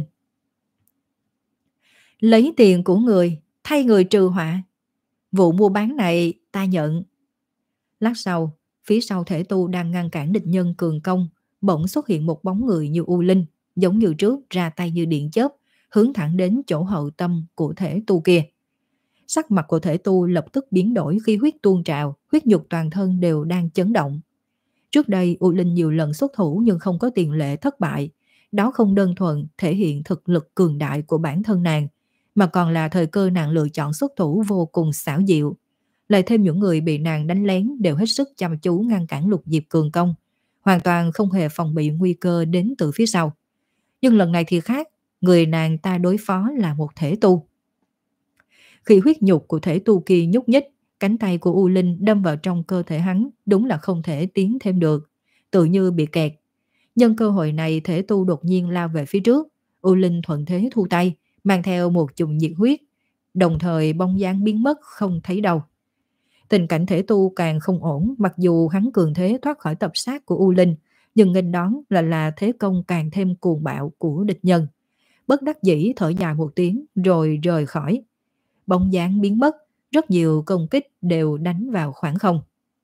Lấy tiền của người, thay người trừ họa. Vụ mua bán này ta nhận. Lát sau, phía sau thể tu đang ngăn cản địch nhân cường công, bỗng xuất hiện một bóng người như U Linh, giống như trước ra tay như điện chớp, hướng thẳng đến chỗ hậu tâm của thể tu kia. Sắc mặt của thể tu lập tức biến đổi khi huyết tuôn trào, huyết nhục toàn thân đều đang chấn động. Trước đây U Linh nhiều lần xuất thủ nhưng không có tiền lệ thất bại. Đó không đơn thuần thể hiện thực lực cường đại của bản thân nàng, mà còn là thời cơ nàng lựa chọn xuất thủ vô cùng xảo diệu. Lại thêm những người bị nàng đánh lén đều hết sức chăm chú ngăn cản Lục Diệp cường công, hoàn toàn không hề phòng bị nguy cơ đến từ phía sau. Nhưng lần này thì khác, người nàng ta đối phó là một thể tu. Khi huyết nhục của thể tu kia nhúc nhích, cánh tay của U Linh đâm vào trong cơ thể hắn, đúng là không thể tiến thêm được, tự như bị kẹt. Nhân cơ hội này, thể tu đột nhiên lao về phía trước, U Linh thuận thế thu tay, mang theo một chùm nhiệt huyết, đồng thời bóng dáng biến mất không thấy đâu. Tình cảnh thể tu càng không ổn, mặc dù hắn cường thế thoát khỏi tập sát của U Linh, nhưng nghênh đón là là thế công càng thêm cuồng bạo của địch nhân. Bất đắc dĩ thở dài một tiếng rồi rời khỏi. Bóng dáng biến mất, rất nhiều công kích đều đánh vào khoảng không.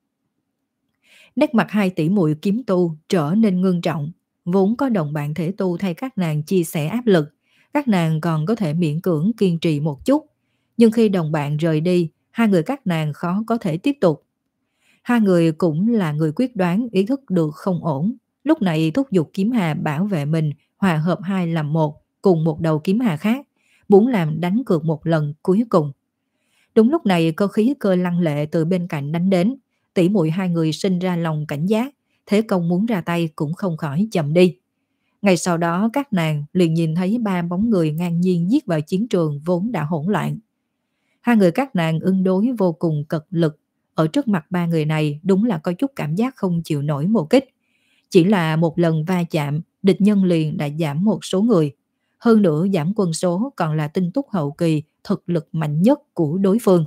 Nét mặt hai tỷ muội kiếm tu trở nên ngưng trọng, vốn có đồng bạn thể tu thay các nàng chia sẻ áp lực, các nàng còn có thể miễn cưỡng kiên trì một chút, nhưng khi đồng bạn rời đi, hai người các nàng khó có thể tiếp tục. Hai người cũng là người quyết đoán, ý thức được không ổn, lúc này thúc giục kiếm hà bảo vệ mình, hòa hợp hai làm một, cùng một đầu kiếm hà khác, muốn làm đánh cược một lần cuối cùng. Đúng lúc này có khí cơ lăng lệ từ bên cạnh đánh đến, tỷ muội hai người sinh ra lòng cảnh giác, thế công muốn ra tay cũng không khỏi chậm đi. Ngay sau đó các nàng liền nhìn thấy ba bóng người ngang nhiên giết vào chiến trường vốn đã hỗn loạn. Hai người các nàng ứng đối vô cùng cật lực, ở trước mặt ba người này đúng là có chút cảm giác không chịu nổi một kích. Chỉ là một lần va chạm, địch nhân liền đã giảm một số người. Hơn nữa giảm quân số còn là tinh túc hậu kỳ, thực lực mạnh nhất của đối phương.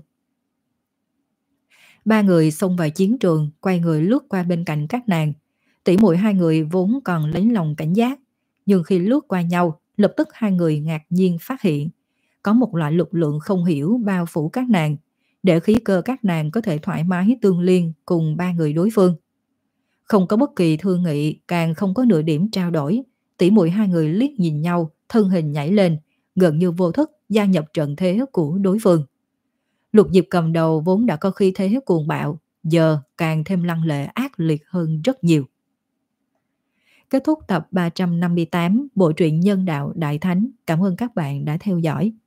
Ba người xông vào chiến trường, quay người lướt qua bên cạnh các nàng. Tỷ muội hai người vốn còn lấy lòng cảnh giác, nhưng khi lướt qua nhau, lập tức hai người ngạc nhiên phát hiện có một loại lực lượng không hiểu bao phủ các nàng, để khí cơ các nàng có thể thoải mái tương liên cùng ba người đối phương. Không có bất kỳ thương nghị, càng không có nửa điểm trao đổi, tỷ muội hai người liếc nhìn nhau, thân hình nhảy lên, gần như vô thức gia nhập trận thế của đối phương. Lục Diệp cầm đầu vốn đã có khí thế cuồng bạo, giờ càng thêm lăng lệ ác liệt hơn rất nhiều. Kết thúc tập ba trăm năm mươi tám bộ truyện Nhân Đạo Đại Thánh. Cảm ơn các bạn đã theo dõi.